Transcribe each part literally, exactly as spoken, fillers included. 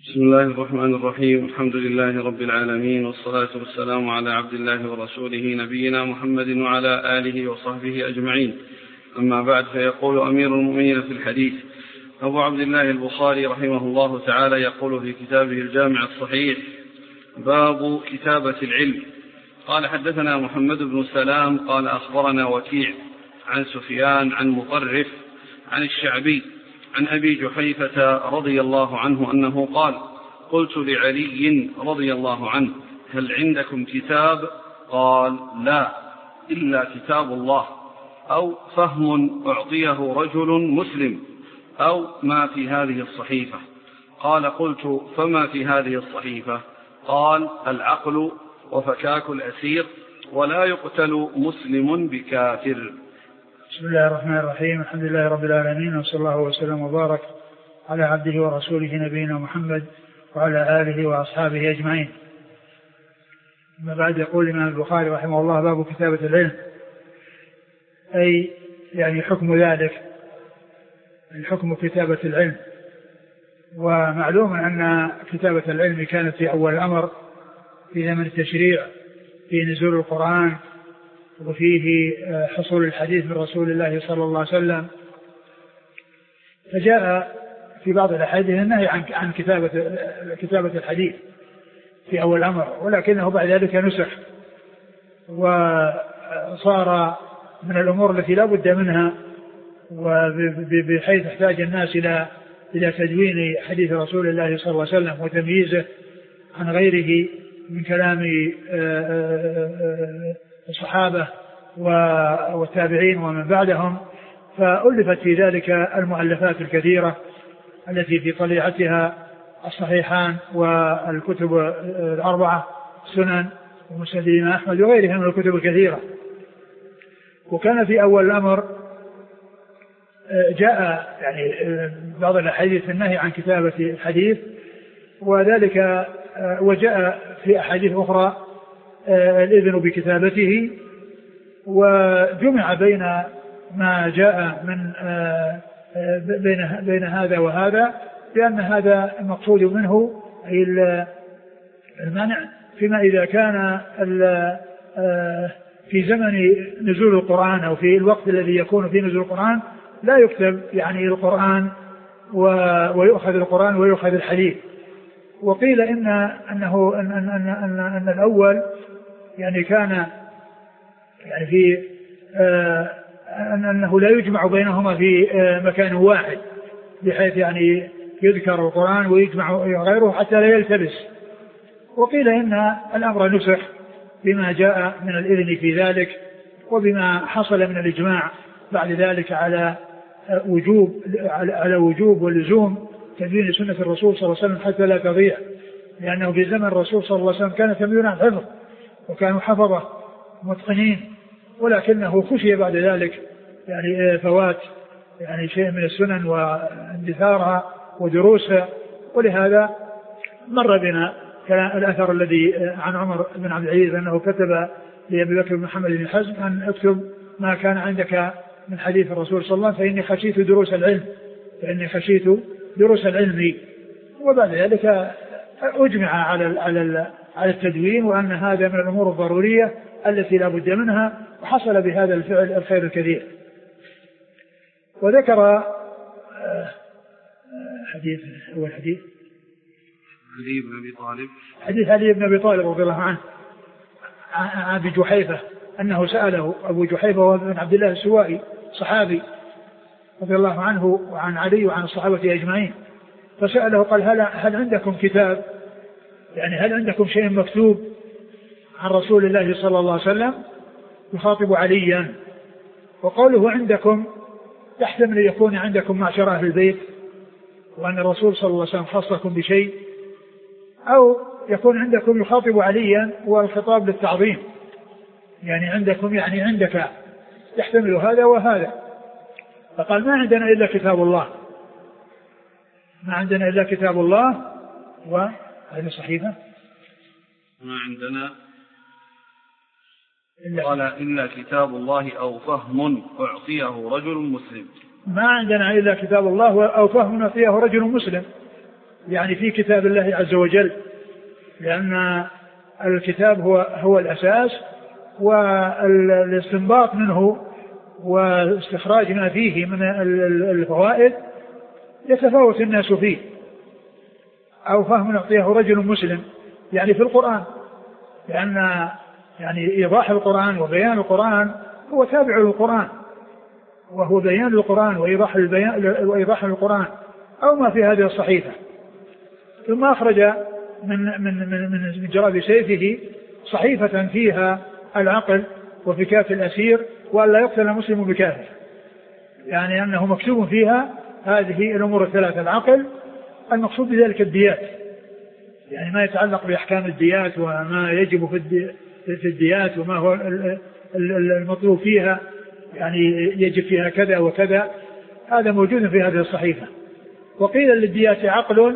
بسم الله الرحمن الرحيم. الحمد لله رب العالمين، والصلاة والسلام على عبد الله ورسوله نبينا محمد وعلى آله وصحبه أجمعين. أما بعد، فيقول أمير المؤمنين في الحديث أبو عبد الله البخاري رحمه الله تعالى يقول في كتابه الجامع الصحيح: باب كتابة العلم. قال: حدثنا محمد بن سلام قال أخبرنا وكيع عن سفيان عن مطرف عن الشعبي عن أبي جحيفة رضي الله عنه أنه قال: قلت لعلي رضي الله عنه: هل عندكم كتاب؟ قال: لا، إلا كتاب الله، أو فهم أعطيه رجل مسلم، أو ما في هذه الصحيفة. قال: قلت: فما في هذه الصحيفة؟ قال: العقل وفكاك الأسير، ولا يقتل مسلم بكافر. بسم الله الرحمن الرحيم. الحمد لله رب العالمين، وصلى الله وسلم وبارك على عبده ورسوله نبينا محمد وعلى آله وأصحابه أجمعين. أما بعد، يقول الإمام البخاري رحمه الله: باب كتابة العلم، أي يعني حكم ذلك، الحكم كتابة العلم. ومعلوم أن كتابة العلم كانت في أول الأمر في زمن التشريع، في نزول القرآن، وفيه حصول الحديث من رسول الله صلى الله عليه وسلم. فجاء في بعض الأحاديث النهي عن عن كتابة كتابة الحديث في أول الأمر، ولكنه بعد ذلك نسخ، وصار من الأمور التي لا بد منها، وبحيث احتاج الناس إلى إلى تدوين حديث رسول الله صلى الله عليه وسلم وتمييزه عن غيره من كلام الصحابة والتابعين ومن بعدهم. فألفت في ذلك المؤلفات الكثيرة التي في طليعتها الصحيحان والكتب الأربعة، سنن ومسند الإمام أحمد وغيرها من الكتب الكثيرة. وكان في أول الأمر جاء يعني بعض الأحاديث النهي عن كتابة الحديث، وذلك وجاء في أحاديث أخرى الإذن بكتابته. وجمع بين ما جاء من بين بين هذا وهذا، لأن هذا المقصود منه أي المنع فيما إذا كان في زمن نزول القرآن أو في الوقت الذي يكون فيه نزول القرآن لا يكتب يعني القرآن ويؤخذ القرآن ويؤخذ الحديث. وقيل إن أنه أن أن أن أن الأول يعني كان يعني في آه أنه لا يجمع بينهما في آه مكان واحد، بحيث يعني يذكر القرآن ويجمع غيره حتى لا يلتبس. وقيل إن الأمر نسخ بما جاء من الإذن في ذلك، وبما حصل من الإجماع بعد ذلك على آه وجوب على وجوب ولزوم تدوين سنة الرسول صلى الله عليه وسلم حتى لا تضيع، لأنه في زمن الرسول صلى الله عليه وسلم كان تمييز عن حفظ، وكانوا حفظة متقنين، ولكنه خشي بعد ذلك يعني فوات يعني شيء من السنن واندثارها ودروسها. ولهذا مر بنا الأثر الذي عن عمر بن عبد العزيز أنه كتب لأبي بكر بن محمد بن حزم أن اكتب ما كان عندك من حديث الرسول صلى الله عليه وسلم فإني خشيت دروس العلم فإني خشيت دروس العلم. وبعد ذلك أجمع على على على التدوين، وأن هذا من الأمور الضرورية التي لا بد منها، وحصل بهذا الفعل الخير الكثير. وذكر حديث هو الحديث علي بن أبي طالب حديث علي بن أبي طالب رضي الله عنه عن أبي جحيفة أنه سأله أبو جحيفة وابن عبد الله السوائي صحابي رضي الله عنه وعن علي وعن الصحابة أجمعين، فسأله قال: هل, هل عندكم كتاب؟ يعني هل عندكم شيء مكتوب عن رسول الله صلى الله عليه وسلم؟ يخاطب عليا. وقوله عندكم يحتمل أن يكون عندكم معشر أهل البيت، وأن الرسول صلى الله عليه وسلم خصكم بشيء، أو يكون عندكم يخاطب عليا والخطاب للتعظيم، يعني عندكم يعني عندك، يحتمل هذا وهذا. فقال: ما عندنا إلا كتاب الله، ما عندنا إلا كتاب الله. وهذه صحيفة ما عندنا قال: إلا كتاب الله أو فهم أعطيه رجل مسلم. ما عندنا إلا كتاب الله أو فهم أعطيه رجل مسلم، يعني في كتاب الله عز وجل، لأن الكتاب هو هو الأساس، والاستنباط منه واستخراج ما فيه من الفوائد يتفاوت الناس فيه، أو فهم يعطيه رجل مسلم يعني في القرآن، لأن يعني إيضاح القرآن وبيان القرآن هو تابع للقرآن، وهو بيان القرآن وإيضاح البيان وإيضاح القرآن أو ما في هذه الصحيفة. ثم أخرج من من من من جراب سيفه صحيفة فيها العقل وفكاك الأسير وأن لا يقتل المسلم بكافر، يعني أنه مكتوب فيها هذه الأمور الثلاثة: العقل، المقصود بذلك الديات، يعني ما يتعلق بأحكام الديات وما يجب في الديات وما هو المطلوب فيها، يعني يجب فيها كذا وكذا، هذا موجود في هذه الصحيفة. وقيل للديات عقل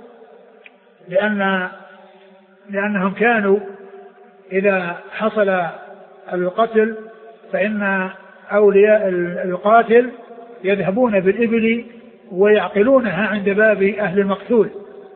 لأن لأنهم كانوا إذا حصل القتل فإن أولياء القاتل يذهبون بالإبل ويعقلونها عند باب أهل المقتول،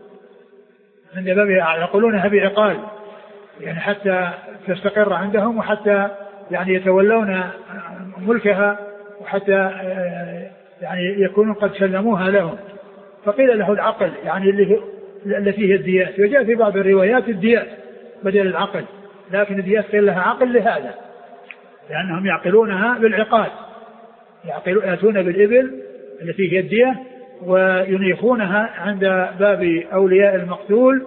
عند باب يعقلونها بعقال، يعني حتى تستقر عندهم وحتى يعني يتولون ملكها وحتى يعني يكونوا قد سلموها لهم. فقيل له العقل يعني اللي التي هي الديات، وجاء في بعض الروايات الديات بدل العقل، لكن الديات قيل لها عقل لهذا، لأنهم يعقلونها بالعقال، يأتون بالإبل التي هي الدية وينيخونها عند باب أولياء المقتول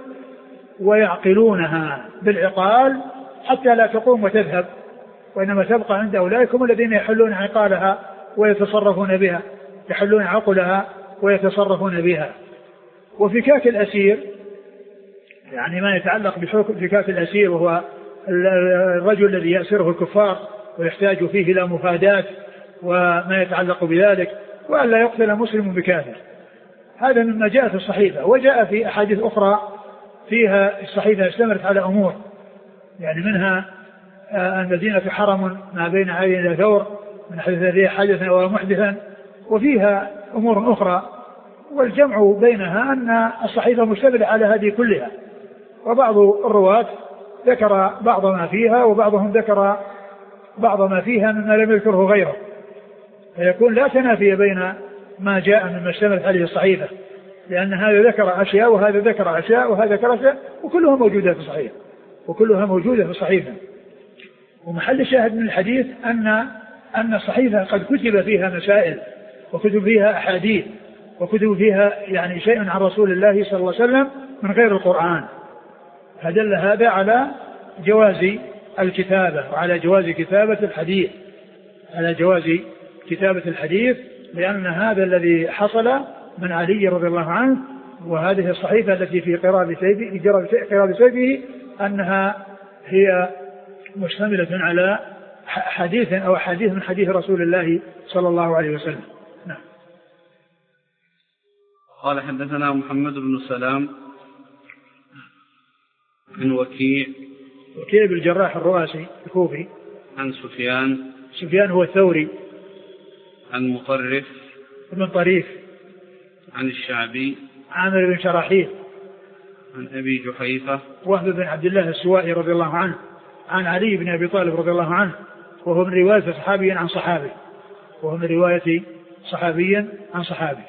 ويعقلونها بالعقال حتى لا تقوم وتذهب، وإنما تبقى عند أولئكم الذين يحلون عقالها ويتصرفون بها، يحلون عقلها ويتصرفون بها. وفكاك الأسير يعني ما يتعلق بفكاك الأسير، وهو الرجل الذي يأسره الكفار ويحتاج فيه إلى مفادات وما يتعلق بذلك، وأن لا يقتل مسلم بكافر. هذا مما جاء في الصحيفة. وجاء في أحاديث أخرى فيها الصحيفة استمرت على أمور، يعني منها المدينة حرم ما بين عين إلى ثور، من حدث فيها حدثا ومحدثا، وفيها أمور أخرى، والجمع بينها أن الصحيفة مشتملة على هذه كلها. وبعض الرواة ذكر بعض ما فيها، وبعضهم ذكر بعض ما فيها مما لم يذكره غيره، فيكون لا تنافي بين ما جاء مما اشتملت عليه الصحيفة، لأن هذا ذكر أشياء وهذا ذكر أشياء وهذا ذكر أشياء، وكلها موجودة في الصحيفة وكلها موجودة في الصحيفة. ومحل الشاهد من الحديث أن أن الصحيفة قد كتب فيها مسائل وكتب فيها أحاديث وكتب فيها يعني شيء عن رسول الله صلى الله عليه وسلم من غير القرآن، فدل هذا على جواز الكتابة وعلى جواز كتابة الحديث، على جواز كتابة الحديث، لأن هذا الذي حصل من علي رضي الله عنه، وهذه الصحيفة التي في قراب سيفه قراب سيفه أنها هي مشتملة على حديث أو حديث من حديث رسول الله صلى الله عليه وسلم. نعم. قال حدثنا محمد بن سلام بن وكيع وكيع بن الجراح الرؤاسي الكوفي، عن سفيان سفيان هو الثوري، عن مطرف بن طريف، عن الشعبي عامر بن شراحيل، عن أبي جحيفة وهب بن عبد الله السوائي رضي الله عنه، عن علي بن أبي طالب رضي الله عنه، وهو من رواية صحابي عن صحابي، وهو من رواية صحابي عن صحابي.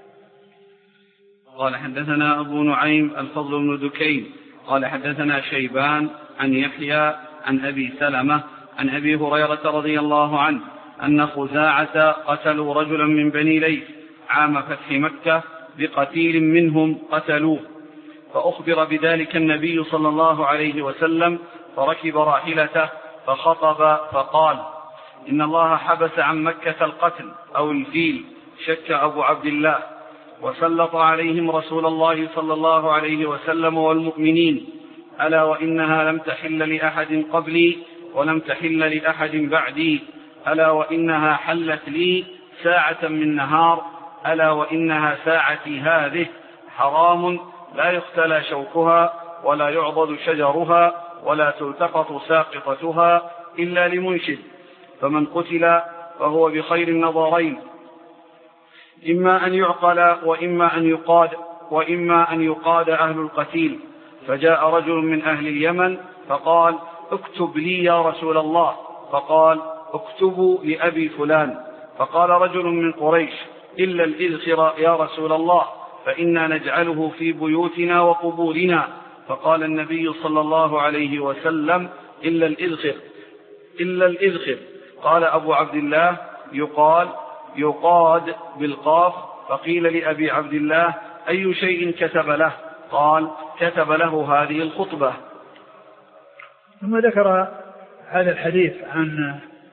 قال حدثنا أبو نعيم الفضل بن دكين قال حدثنا شيبان عن يحيى عن أبي سلمة عن أبي هريرة رضي الله عنه أن خزاعة قتلوا رجلا من بني ليث عام فتح مكة بقتيل منهم قتلوه، فأخبر بذلك النبي صلى الله عليه وسلم، فركب راحلته فخطب فقال: إن الله حبس عن مكة القتل أو الفيل، شك أبو عبد الله، وسلط عليهم رسول الله صلى الله عليه وسلم والمؤمنين، ألا وإنها لم تحل لأحد قبلي ولم تحل لأحد بعدي، ألا وإنها حلت لي ساعة من نهار، ألا وإنها ساعتي هذه، حرام لا يختلى شوكها ولا يعضد شجرها ولا تلتقط ساقطتها إلا لمنشد، فمن قتل فهو بخير النظرين، إما أن يعقل وإما أن يقاد، وإما أن يقاد أهل القتيل. فجاء رجل من أهل اليمن فقال: اكتب لي يا رسول الله. فقال: اكتبوا لأبي فلان. فقال رجل من قريش: إلا الإذخر يا رسول الله، فإنا نجعله في بيوتنا وقبورنا. فقال النبي صلى الله عليه وسلم: إلا الإذخر إلا الإذخر. قال أبو عبد الله: يقال يقاد بالقاف. فقيل لأبي عبد الله: أي شيء كتب له؟ قال: كتب له هذه الخطبة. ثم ذكر هذا الحديث عن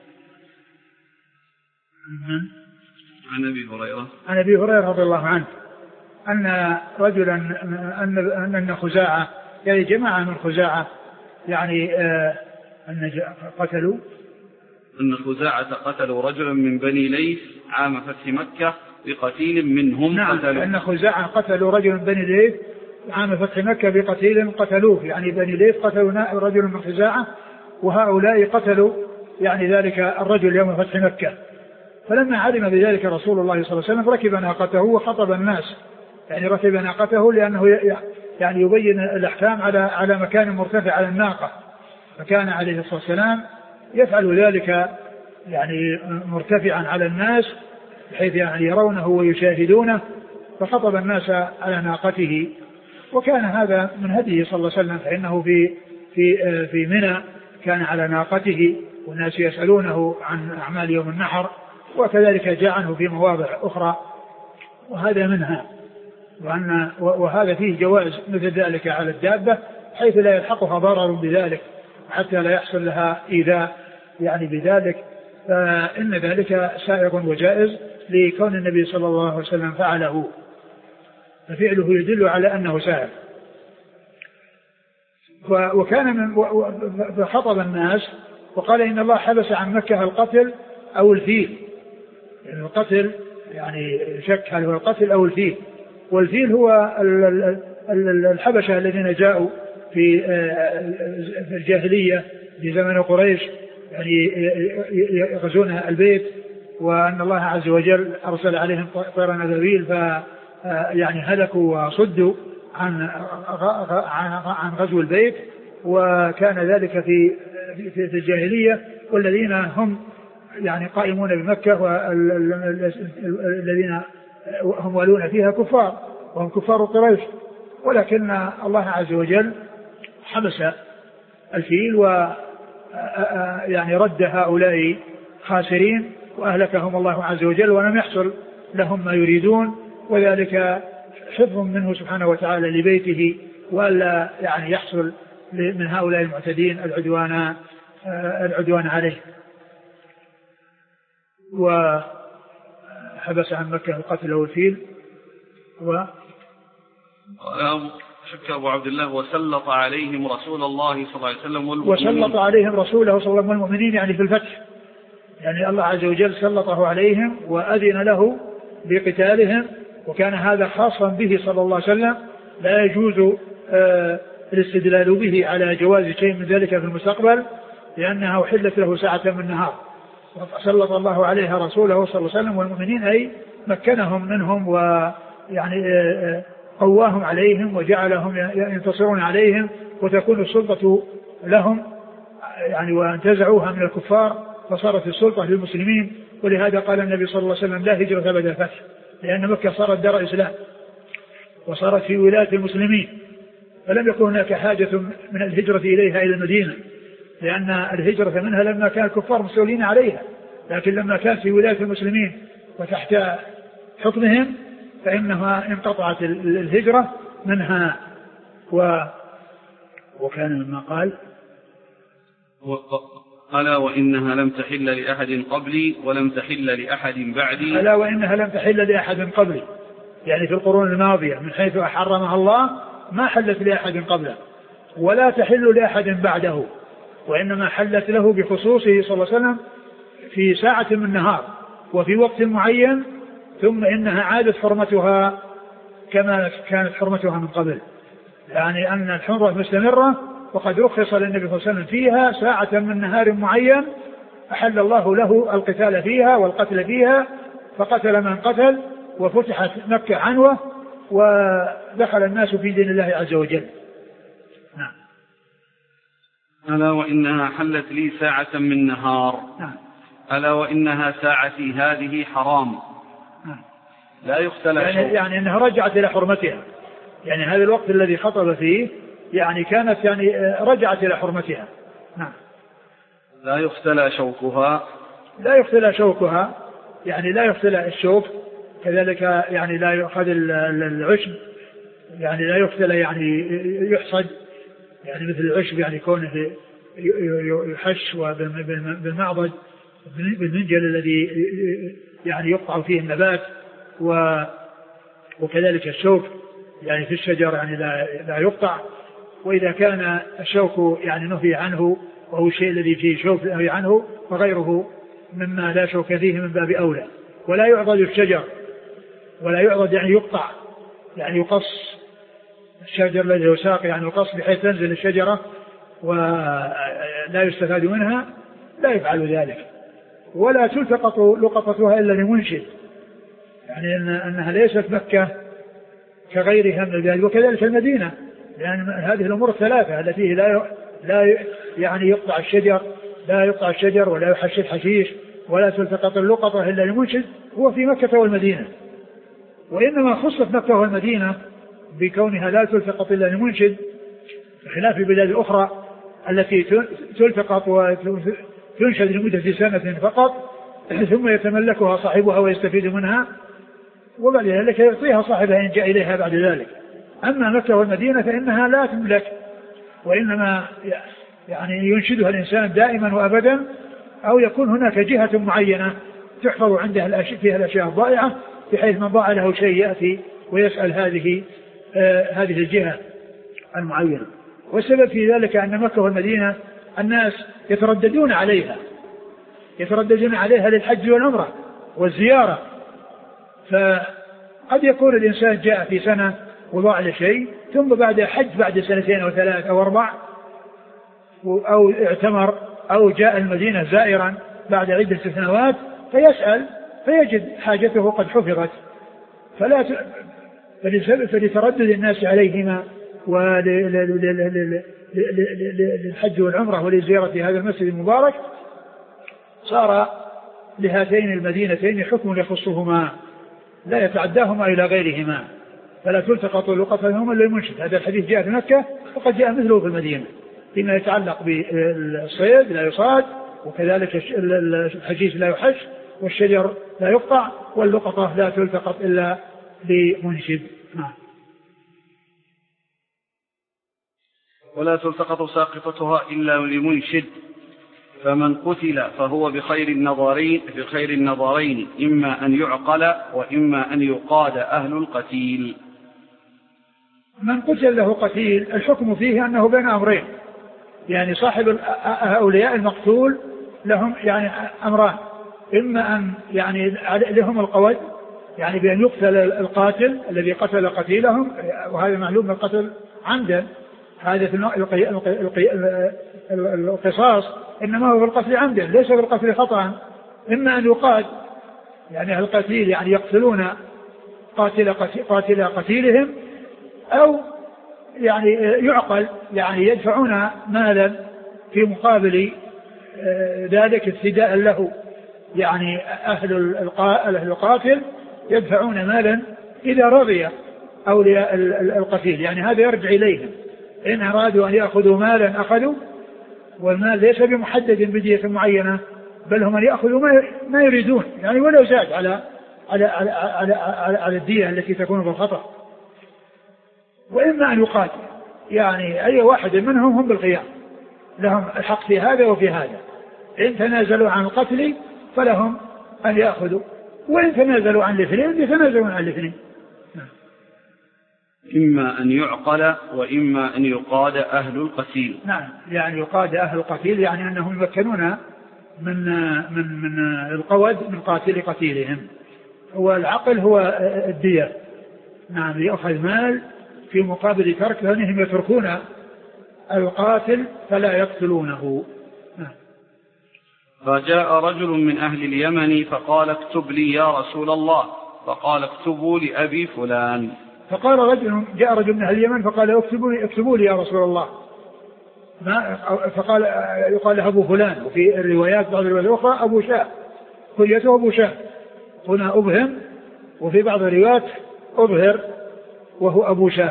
عن أبي هريرة عن أبي هريرة رضي الله عنه أن رجلا أن أن خزاعة يعني جماعة من خزاعة يعني آه أن قتلوا أن خزاعة قتلوا رجلا من بني ليث عام فتح مكة بقتيل منهم. نعم، قتلوا. أن خزاعة قتلوا رجلا من بني ليث عام فتح مكة بقتيل قتلوه، يعني بني ليث قتلوا رجل من خزاعة، وهؤلاء قتلوا يعني ذلك الرجل يوم فتح مكة. فلما علم بذلك رسول الله صلى الله عليه وسلم ركب ناقته وخطب الناس، يعني ركب ناقته لأنه يعني يبين الأحكام على على مكان مرتفع على الناقة، فكان عليه الصلاة والسلام يفعل ذلك يعني مرتفعا على الناس بحيث يعني يرونه ويشاهدونه، فخطب الناس على ناقته. وكان هذا من هديه صلى الله عليه وسلم، فإنه في في في منى كان على ناقته والناس يسألونه عن أعمال يوم النحر، وكذلك جاء عنه في مواضع أخرى، وهذا منها. وأن وهذا فيه جواز مثل ذلك على الدابة حيث لا يلحقها ضرر بذلك حتى لا يحصل لها إيذاء يعني بذلك، فإن ذلك سائغ وجائز لكون النبي صلى الله عليه وسلم فعله، ففعله يدل على أنه سائغ. وكان من فخطب الناس وقال: إن الله حبس عن مكة القتل أو الفيل. يعني القتل يعني شك هل هو القتل أو الفيل، والفيل هو الحبشة الذين جاءوا في الجاهلية في زمن قريش يعني يغزون البيت، وأن الله عز وجل أرسل عليهم طيرا أبابيل ف يعني هلكوا وصدوا عن عن غزو البيت، وكان ذلك في في الجاهلية، والذين هم يعني قائمون بمكة والذين هم والون فيها كفار وهم كفار قريش، ولكن الله عز وجل حبس الفيل و يعني رد هؤلاء خاسرين وأهلكهم الله عز وجل، ولم يحصل لهم ما يريدون، وذلك حفظ منه سبحانه وتعالى لبيته، وألا يعني يحصل من هؤلاء المعتدين العدوان العدوان عليه. وحبس عن مكة القتل والفيل. و شك أبو عبد الله: وسلط عليهم رسول الله صلى الله عليه وسلم والمؤمنين. وسلط عليهم رسوله صلى الله عليه وسلم والمؤمنين يعني في الفتح، يعني الله عز وجل سلطه عليهم وأذن له بقتالهم، وكان هذا خاصا به صلى الله عليه وسلم، لا يجوز آه الاستدلال به على جواز شيء من ذلك في المستقبل، لأنها أحلت له ساعة من النهار. سلط الله عليها رسوله صلى الله عليه وسلم والمؤمنين، أي مكنهم منهم ويعني آه قواهم عليهم وجعلهم ينتصرون عليهم وتكون السلطة لهم يعني، وانتزعوها من الكفار فصارت السلطة للمسلمين. ولهذا قال النبي صلى الله عليه وسلم: لا هجرة بعد الفتح، لأن مكة صارت دار إسلام وصارت في ولاية المسلمين، فلم يكن هناك حاجة من الهجرة إليها إلى المدينة، لأن الهجرة منها لما كان الكفار مسؤولين عليها، لكن لما كانت في ولاية المسلمين وتحت حكمهم فإنها انقطعت الهجرة منها. و وكان مما قال: ألا وإنها لم تحل لأحد قبلي ولم تحل لأحد بعدي. ألا وإنها لم تحل لأحد قبلي، يعني في القرون الماضية من حيث حرمها الله ما حلت لأحد قبله ولا تحل لأحد بعده، وإنما حلت له بخصوصه صلى الله عليه وسلم في ساعة من النهار وفي وقت معين، ثم إنها عادت حرمتها كما كانت حرمتها من قبل، يعني أن الحرمة مستمرة، وقد رخص للنبي صلى الله عليه وسلم فيها ساعة من نهار معين أحل الله له القتال فيها والقتل فيها، فقتل من قتل وفتحت مكة عنوة، ودخل الناس في دين الله عز وجل. نعم. ألا وإنها حلت لي ساعة من نهار. نعم. ألا وإنها ساعتي هذه حرام. نعم. لا يختلى يعني, يعني أنها رجعت إلى حرمتها، يعني هذا الوقت الذي خطب فيه يعني كانت يعني رجعت إلى حرمتها. نعم. لا يختلى شوكها. لا يختلى شوكها يعني لا يختلى الشوك، كذلك يعني لا يؤخذ العشب، يعني لا يختلى يعني يحصد، يعني مثل العشب يعني كونه يحش بالمعضد بالمنجل الذي يعني يقطع فيه النبات، وكذلك الشوك يعني في الشجر يعني لا لا يقطع. وإذا كان الشوك يعني نهي عنه وهو الشيء الذي فيه شوك نهي عنه فغيره مما لا شوك فيه من باب أولى. ولا يعضد الشجر، ولا يعضد يعني يقطع، يعني يقص الشجر الذي يساق يعني يقص بحيث تنزل الشجرة ولا يستفاد منها، لا يفعل ذلك. ولا تلتقط لقطتها إلا لمنشد، يعني إن أنها ليست مكة كغيرها من البلاد، وكذلك المدينة، لأن يعني هذه الأمور الثلاثة التي لا لا يعني يقطع الشجر لا يقطع الشجر ولا يحش الحشيش ولا تلتقط اللقطة إلا لمنشد هو في مكة والمدينة. وإنما خصت مكة والمدينة بكونها لا تلتقط إلا لمنشد، بخلاف البلاد الأخرى التي تلتقط وتنشد لمدة سنة فقط ثم يتملكها صاحبها ويستفيد منها، وبعد ذلك يعطيها صاحبها إن جاء إليها بعد ذلك. أما مكة والمدينة فإنها لا تملك، وإنما يعني ينشدها الإنسان دائما وأبدا، أو يكون هناك جهة معينة تحفظ عندها الأشياء فيها الأشياء الضائعة، بحيث من ضاع له شيء يأتي ويسأل هذه آه هذه الجهة المعينة. والسبب في ذلك أن مكة والمدينة الناس يترددون عليها يترددون عليها للحج والعمرة والزيارة، فقد يكون الإنسان جاء في سنة وضاع له شيء، ثم بعد حج بعد سنتين أو ثلاث أو أربع، أو اعتمر أو جاء المدينة زائرا بعد عدة سنوات فيسأل فيجد حاجته قد حفظت، فلا ت... فلتردد الناس عليهما وللحج والعمرة ولزيارة هذا المسجد المبارك صار لهاتين المدينتين حكم يخصهما لا يتعداهما إلى غيرهما، فلا تلتقط لقطتهما إلا المنشد. هذا الحديث جاء في مكة وقد جاء مثله في المدينة فيما يتعلق بالصيد لا يصاد، وكذلك الحشيش لا يحش، والشجر لا يقطع، واللقطة لا تلتقط إلا بمنشد. ولا تلتقط ساقطتها إلا لمنشد، فمن قتل فهو بخير النظرين بخير النظرين إما أن يعقل وإما أن يقاد أهل القتيل. من قتل له قتيل الحكم فيه أنه بين أمرين، يعني صاحب أولياء المقتول لهم يعني أمران، إما أن يعني لهم القود يعني بأن يقتل القاتل الذي قتل قتيلهم، وهذا معلوم القتل عمدا، هذا في القصاص إنما هو في القتل عمدا ليس في القتل خطأ. إما أن يقاد يعني القتيل يعني يقتلون قاتل قاتل قتيلهم، أو يعني يعقل يعني يدفعون مالا في مقابل ذلك افتداء له، يعني أهل القاتل يدفعون مالا إذا رضي أولياء القتيل، يعني هذا يرجع إليهم، إن أرادوا أن يأخذوا مالا أخذوا، والمال ليس بمحدد بدية معينة، بل هم أن يأخذوا ما يريدون يعني ولو زاد على على على على, على, على الدية التي تكون بالخطأ. وإما أن يقاتل يعني أي واحد منهم هم بالخيار، لهم الحق في هذا وفي هذا، إن تنازلوا عن القتل فلهم أن يأخذوا، وإن تنازلوا عن الاثنين يتنازلون عن الاثنين. إما أن يعقل وإما أن يقاد أهل القتيل. نعم، يعني يقاد أهل القتيل يعني أنهم يمكنون من من من القود من قاتل قتيلهم. والعقل هو الدية، نعم، يأخذ مال في مقابل ترك لأنهم يتركون القاتل فلا يقتلونه. نعم. فجاء رجل من أهل اليمن فقال اكتب لي يا رسول الله، فقال اكتبوا لأبي فلان. فقال رجل جاء رجل من أهل اليمن فقال اكتبوا لي, اكتبوا لي يا رسول الله. ما فقال يقال له أبو فلان، وفي الروايات بعض الروايات الأخرى أبو شاه، كليته أبو شاه، هنا أبهم وفي بعض الروايات أظهر وهو أبو شاه.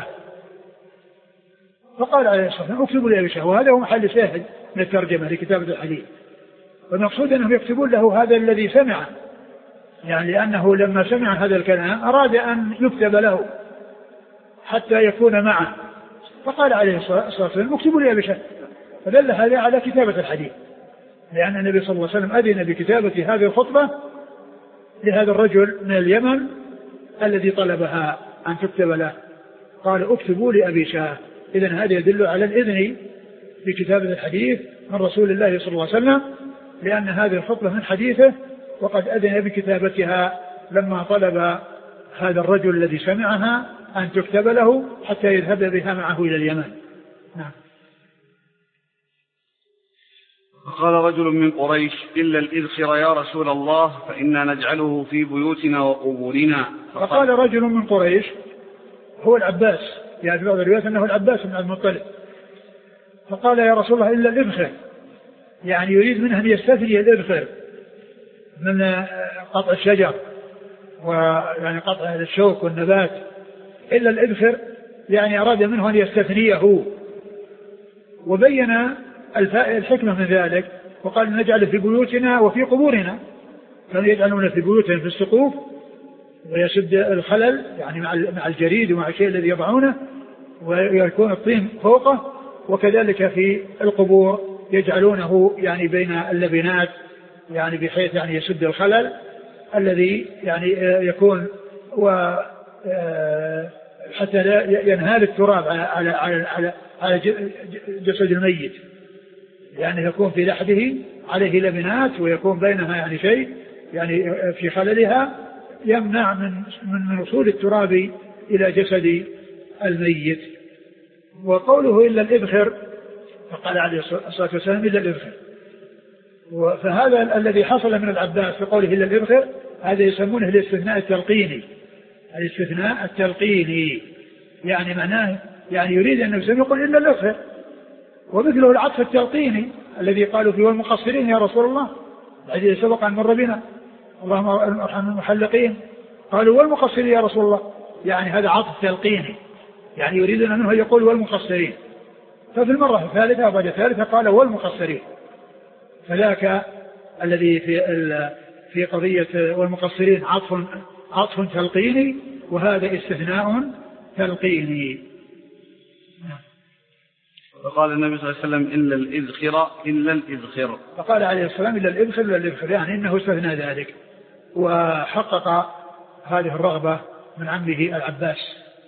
فقال عليه الصلاة والسلام اكتبوا لي أبي شاه، وهذا هو محل شاهد من الترجمة لكتابة الحديث. والمقصود أنهم يكتبون له هذا الذي سمعه، يعني لأنه لما سمع هذا الكلام أراد أن يكتب له حتى يكون معه، فقال عليه الصلاة والسلام اكتبوا لي أبي شاه. فدل هذا على كتابة الحديث، لأن النبي صلى الله عليه وسلم أذن بكتابة هذه الخطبة لهذا الرجل من اليمن الذي طلبها أن تكتب له، قال اكتبوا لي أبي شاه. إذن هذا يدل على الإذن بكتابة الحديث من رسول الله صلى الله عليه وسلم، لأن هذه الخطبة من حديثه، وقد أذن بكتابتها لما طلب هذا الرجل الذي سمعها أن تكتب له حتى يذهب بها معه إلى اليمن. نعم. فقال رجل من قريش إلا الإذخر يا رسول الله فإنا نجعله في بيوتنا وقبورنا. فقال, فقال رجل من قريش هو العباس، يعني في بعض الروايات أنه العباس بن عبد المطلب، فقال يا رسول الله إلا الإذخر، يعني يريد منه أن يستثني الإذخر من قطع الشجر ويعني قطع الشوك والنبات، إلا الإذخر يعني أراد منه أن يستثنيه. وبين الحكمة من ذلك وقال نجعل في بيوتنا وفي قبورنا، كانوا يجعلون في بيوتهم في السقوف ويسد الخلل يعني مع الجريد ومع الشيء الذي يضعونه ويكون الطين فوقه، وكذلك في القبور يجعلونه يعني بين اللبنات يعني بحيث يعني يسد الخلل الذي يعني يكون و حتى لا ينهال التراب على على على على جسد الميت، يعني يكون في لحده عليه لبنات ويكون بينها يعني شيء يعني في خللها يمنع من من وصول التراب إلى جسد الميت. وقوله إلا الإذخر فقال عليه الصلاة والسلام إلا الإذخر، فهذا الذي حصل من العباس في قوله إلا الإذخر هذا يسمونه الاستثناء التلقيني، الاستثناء التلقيني يعني معناه يعني يريد أن يقول إلا الإذخر. ومثله العطف التلقيني الذي قالوا فيه والمقصرين يا رسول الله الذي سبق أن مر بنا اللهم ارحم المحلقين، قالوا والمقصرين يا رسول الله، يعني هذا عطف تلقيني يعني يريدون منه يقول والمقصرين. ففي المرة الثالثة وبعد الثالثة قال والمقصرين، فذاك الذي في في قضية والمقصرين عطف عطف تلقيني وهذا استثناء تلقيني. فقال النبي صلى الله عليه وسلم إلا الإذخر إلا الإذخر، فقال عليه السلام إلا الإذخر إلا الإذخر، يعني إنه استثنى ذلك وحقق هذه الرغبة من عمه العباس.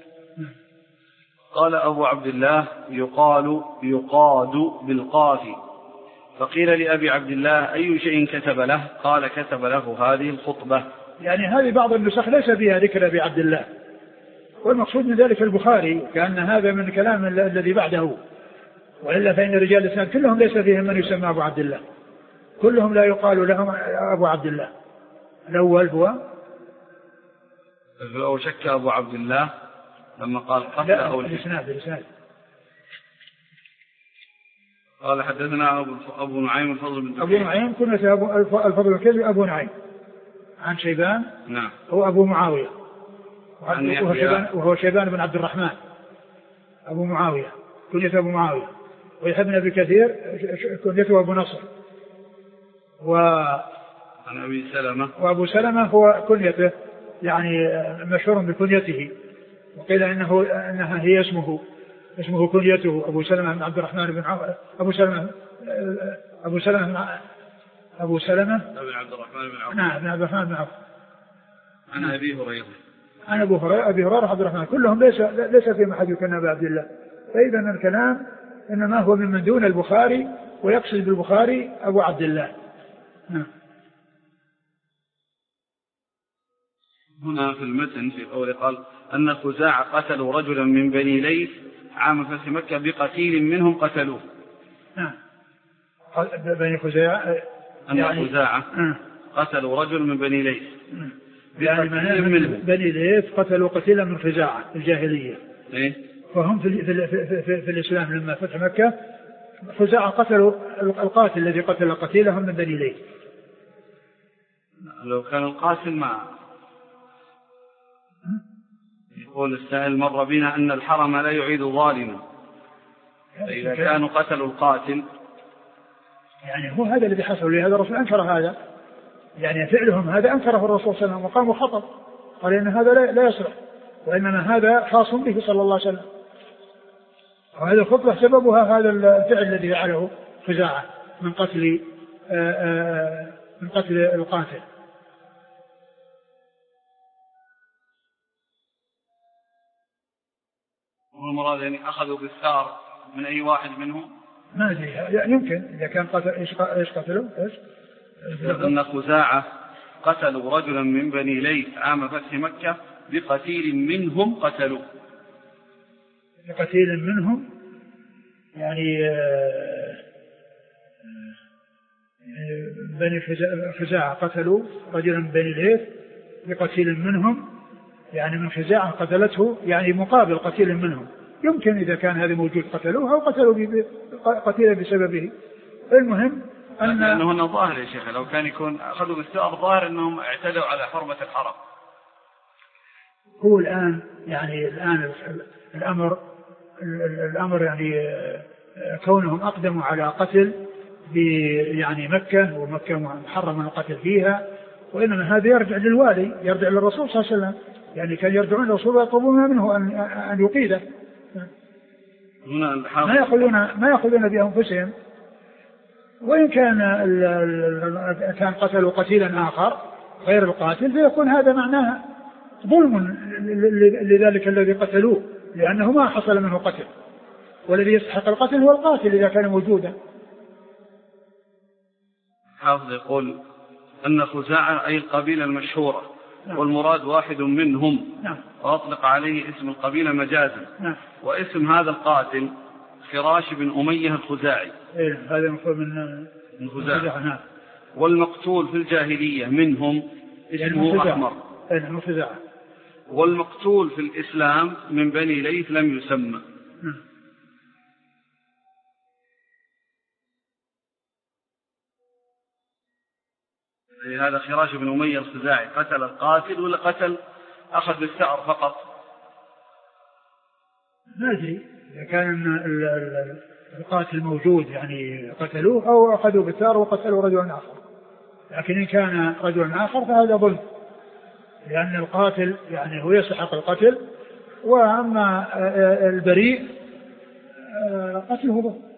قال أبو عبد الله يقال يقاد بالقاف. فقيل لأبي عبد الله أي شيء كتب له؟ قال كتب له هذه الخطبة. يعني هذه بعض النسخ ليس فيها ذكر أبي عبد الله، والمقصود من ذلك البخاري كأن هذا من كلام الذي بعده، وإلا فإن رجال الإسلام كلهم ليس فيهم من يسمى أبو عبد الله، كلهم لا يقال لهم أبو عبد الله. الأول هو لو شك أبو عبد الله لما قال قتل أو الإسناد الإسناد قال حدثنا أبو نعيم الفضل بن أبو نعيم كنا أبو الفضل الكذب أبو نعيم عن شيبان. نعم. هو أبو معاوية وهو شيبان, وهو شيبان بن عبد الرحمن أبو معاوية كنيته أبو معاوية، ويحيى بن أبي كثير كنيته أبو نصر، و عن أبي سلمة وأبو سلمة هو كنيته يعني مشهور بكنيته، وقيل إنه إنها هي اسمه اسمه كنيته أبو سلمة بن عبد الرحمن بن عوف أبو سلمة أبو سلمة أبو سلمة بن عبد الرحمن بن عوف. نعم بن عبد الرحمن بن عوف. عن أبي هريرة عن أبو هريرة أبي هريرة عبد الرحمن، كلهم ليس ليس في أحد يكنى بعبد الله. فإذا الكلام إنما هو ممن دون البخاري، ويقصد بالبخاري أبو عبد الله. نعم. هنا في المتن في قول قال أن خزاعة قتلوا رجلا من بني ليث عام فتح مكة بقتيل منهم قتلوه. نعم. بني خزاعة أن يعني خزاعة قتلوا رجل من بني ليث يعني من بني ليث قتلوا قتيلا من خزاعة الجاهلية. إيه؟ فهم في, في, في, في, في الإسلام لما فتح مكة خزاعة قتلوا القاتل الذي قتل قتيلهم من بني ليث. لو كان القاتل ما يقول السائل مر بنا أن الحرم لا يعيد ظالما، فإذا كانوا قتلوا القاتل يعني هو هذا الذي حصل لهذا الرسول أنكر هذا، يعني فعلهم هذا أنكره الرسول صلى الله عليه وسلم وقاموا خطأ، قال إن هذا لا يصلح، وإنما هذا خاص به صلى الله عليه وسلم، وهذا الخطبة سببها هذا الفعل الذي فعله خزاعة من قتل آآ آآ من قتل القاتل. والمراد يعني أخذوا بالثار من أي واحد منهم؟ ما أدري، يمكن إذا كان قتل إيش قتلوا إيش؟ أن خزاعة قتلوا رجلا من بني ليث عام فتح مكة بقتيل منهم قتلوا. بقتيل منهم يعني بني خزاعة قتلوا رجلا من بني ليث بقتيل منهم، يعني من خزاعة قتلته يعني مقابل قتيل منهم، يمكن إذا كان هذا موجود قتلوه أو قتلوا قتيلا بسببه. المهم أن أنه ظاهر يا شيخ، لو كان يكون أخذوا بالثأر ظاهر أنهم اعتدوا على حرمة الحرم. هو الآن يعني الآن الأمر الأمر يعني كونهم أقدموا على قتل يعني مكة، ومكة محرم القتل فيها، وإنما هذا يرجع للوالي، يرجع للرسول صلى الله عليه وسلم، يعني كان يرجعون للرسول ويطلبون منه أن أن يقيده، ما يأخذون ما يأخذون بأنفسهم. وإن كان كان قتلوا قتيلا آخر غير القاتل فيكون هذا معناه ظلم لذلك الذي قتلوه، لأنه ما حصل منه قتل، والذي يستحق القتل هو القاتل إذا كان موجودا. حافظ يقول أن خزاعة أي القبيلة المشهورة، نعم. والمراد واحد منهم، نعم. وأطلق عليه اسم القبيلة مجازا، نعم. واسم هذا القاتل خراش بن أمية الخزاعي، إيه هذا من من خزاعة، نعم. والمقتول في الجاهلية منهم اسمه يعني أحمر، إيه من خزاعة. والمقتول في الإسلام من بني ليث لم يسمى. نعم. هذا خراش بن أمية الخزاعي قتل القاتل ولا قتل أخذ بالثأر فقط؟ ما أدري إذا كان القاتل موجود يعني قتلوه أو أخذوا بالثأر وقتلوا رجلا آخر، لكن إن كان رجلا آخر فهذا ظلم، لأن القاتل يعني هو يستحق القتل، وأما البريء قتله ظلم.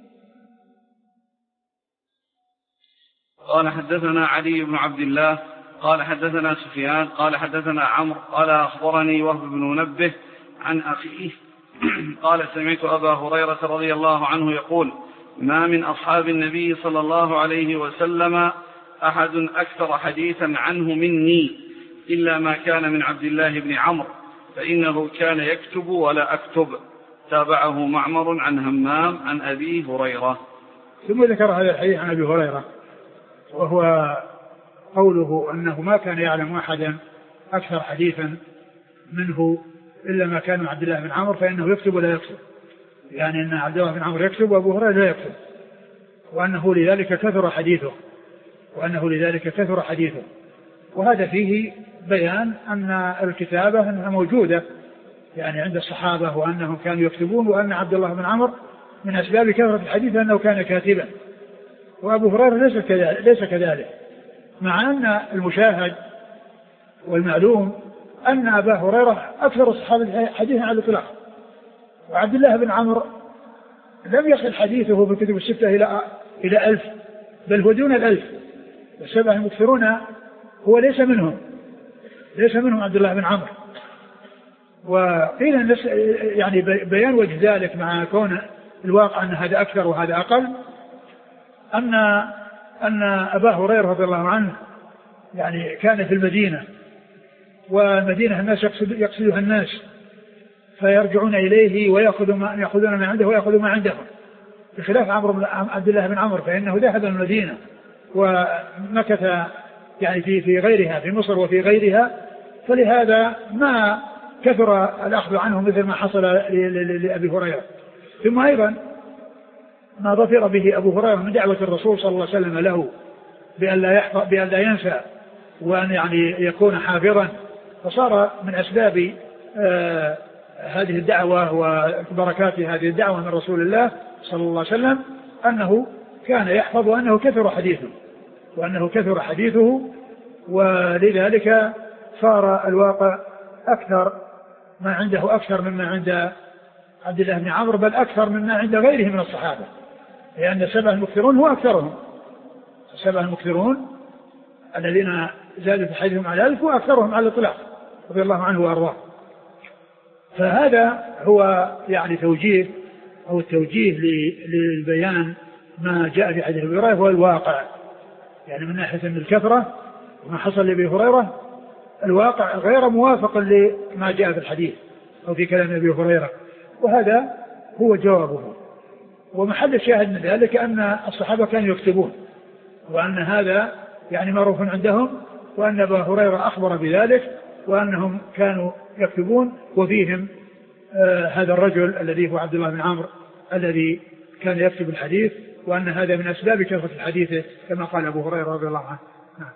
قال حدثنا علي بن عبد الله قال حدثنا سفيان قال حدثنا عمرو قال أخبرني وهب بن منبه عن أخيه قال سمعت أبا هريرة رضي الله عنه يقول ما من أصحاب النبي صلى الله عليه وسلم أحد أكثر حديثا عنه مني إلا ما كان من عبد الله بن عمرو فإنه كان يكتب ولا أكتب. تابعه معمر عن همام عن أبي هريرة. ثم ذكر هذا الحديث عن أبي هريرة، وهو قوله أنه ما كان يعلم أحدا أكثر حديثا منه إلا ما كان عبد الله بن عمرو فإنه يكتب ولا يكتب، يعني أن عبد الله بن عمرو يكتب وأبو هريرة لا يكتب، وأنه لذلك كثر حديثه وأنه لذلك كثر حديثه وهذا فيه بيان أن الكتابة أنها موجودة يعني عند الصحابة، وأنهم كانوا يكتبون، وأن عبد الله بن عمرو من أسباب كثرة الحديث أنه كان كاتبا، وأبو هريرة ليس كذلك، مع أن المشاهد والمعلوم أن أبا هريرة أكثر الصحابة حديثا على الإطلاق، وعبد الله بن عمرو لم يصل حديثه بالكتب الستة إلى إلى ألف، بل هو دون الألف، والسبعة المكثرون هو ليس منهم ليس منهم عبد الله بن عمرو. وقيل يعني بيان وجه ذلك مع كون الواقع أن هذا أكثر وهذا أقل، أن أن أبا هريرة رضي الله عنه يعني كان في المدينة، والمدينة الناس يقصد يقصدها الناس فيرجعون إليه ويأخذون ما يأخذون ما عنده ويأخذون ما عندهم، بخلاف عمرو بن عبد الله بن عمرو فإنه ذهب إلى المدينة ومكث يعني في في غيرها في مصر وفي غيرها، فلهذا ما كثر الأخذ عنه مثل ما حصل لأبي هريرة. ثم أيضا ما ظفر به أبو هريرة من دعوة الرسول صلى الله عليه وسلم له بأن لا يحفظ بأن لا ينسى وأن يعني يكون حافظا، فصار من أسباب آه هذه الدعوة وبركات هذه الدعوة من رسول الله صلى الله عليه وسلم أنه كان يحفظ وأنه كثر حديثه وأنه كثر حديثه ولذلك صار الواقع أكثر ما عنده أكثر مما عند عبد الله بن عمرو، بل أكثر مما عند غيره من الصحابة، لأن السبع المكثرون هو أكثرهم. السبع المكثرون الذين زادوا في حديثهم على ألف وأكثرهم على الإطلاق رضي الله عنه وأرضاه. فهذا هو يعني توجيه أو التوجيه للبيان ما جاء في حديث أبي هريرة هو الواقع، يعني من ناحية من الكثرة وما حصل لأبي هريرة الواقع غير موافق لما جاء في الحديث أو في كلام أبي هريرة، وهذا هو جوابه. ومحل الشاهد من ذلك أن الصحابة كانوا يكتبون، وأن هذا يعني معروف عندهم، وأن أبا هريرة أخبر بذلك، وأنهم كانوا يكتبون، وفيهم آه هذا الرجل الذي هو عبد الله بن عمرو الذي كان يكتب الحديث، وأن هذا من أسباب كثرة الحديث كما قال أبو هريرة رضي الله عنه. نعم.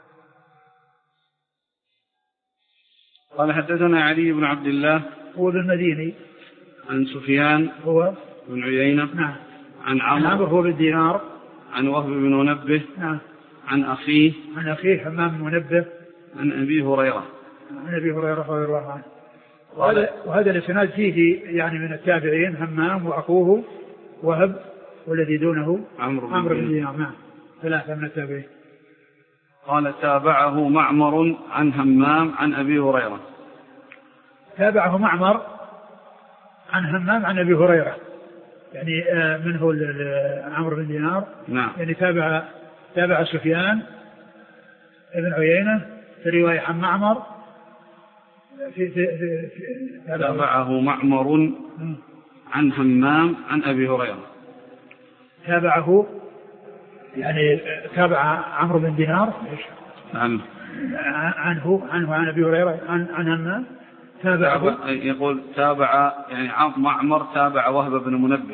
قال حدثنا علي بن عبد الله هو بالمديني عن سفيان هو بن عيينة نعم عن عمرو هو بالدينار عن وهب بن منبه نعم عن أخيه عن أخيه حمام بن منبه عن أبي هريرة عن أبي هريرة رضي الله عنه. وهذا, وهذا الإسناد فيه يعني من التابعين همام وأخوه وهب والذي دونه عمرو بن دينار. نعم ثلاثة من التابعين. قال تابعه معمر عن همام عن أبي هريرة. تابعه معمر عن همام عن أبي هريرة، يعني من هو عمرو بن دينار. نعم. يعني تابع تابع سفيان ابن عيينة في رواية عن معمر في في في في تابعه معمر عن همام عن أبي هريرة. تابعه يعني تابع عمرو بن دينار نعم عنه عنه عن أبي هريرة عن عن همام. تابع يقول تابع يعني معمر تابع وهب بن منبه.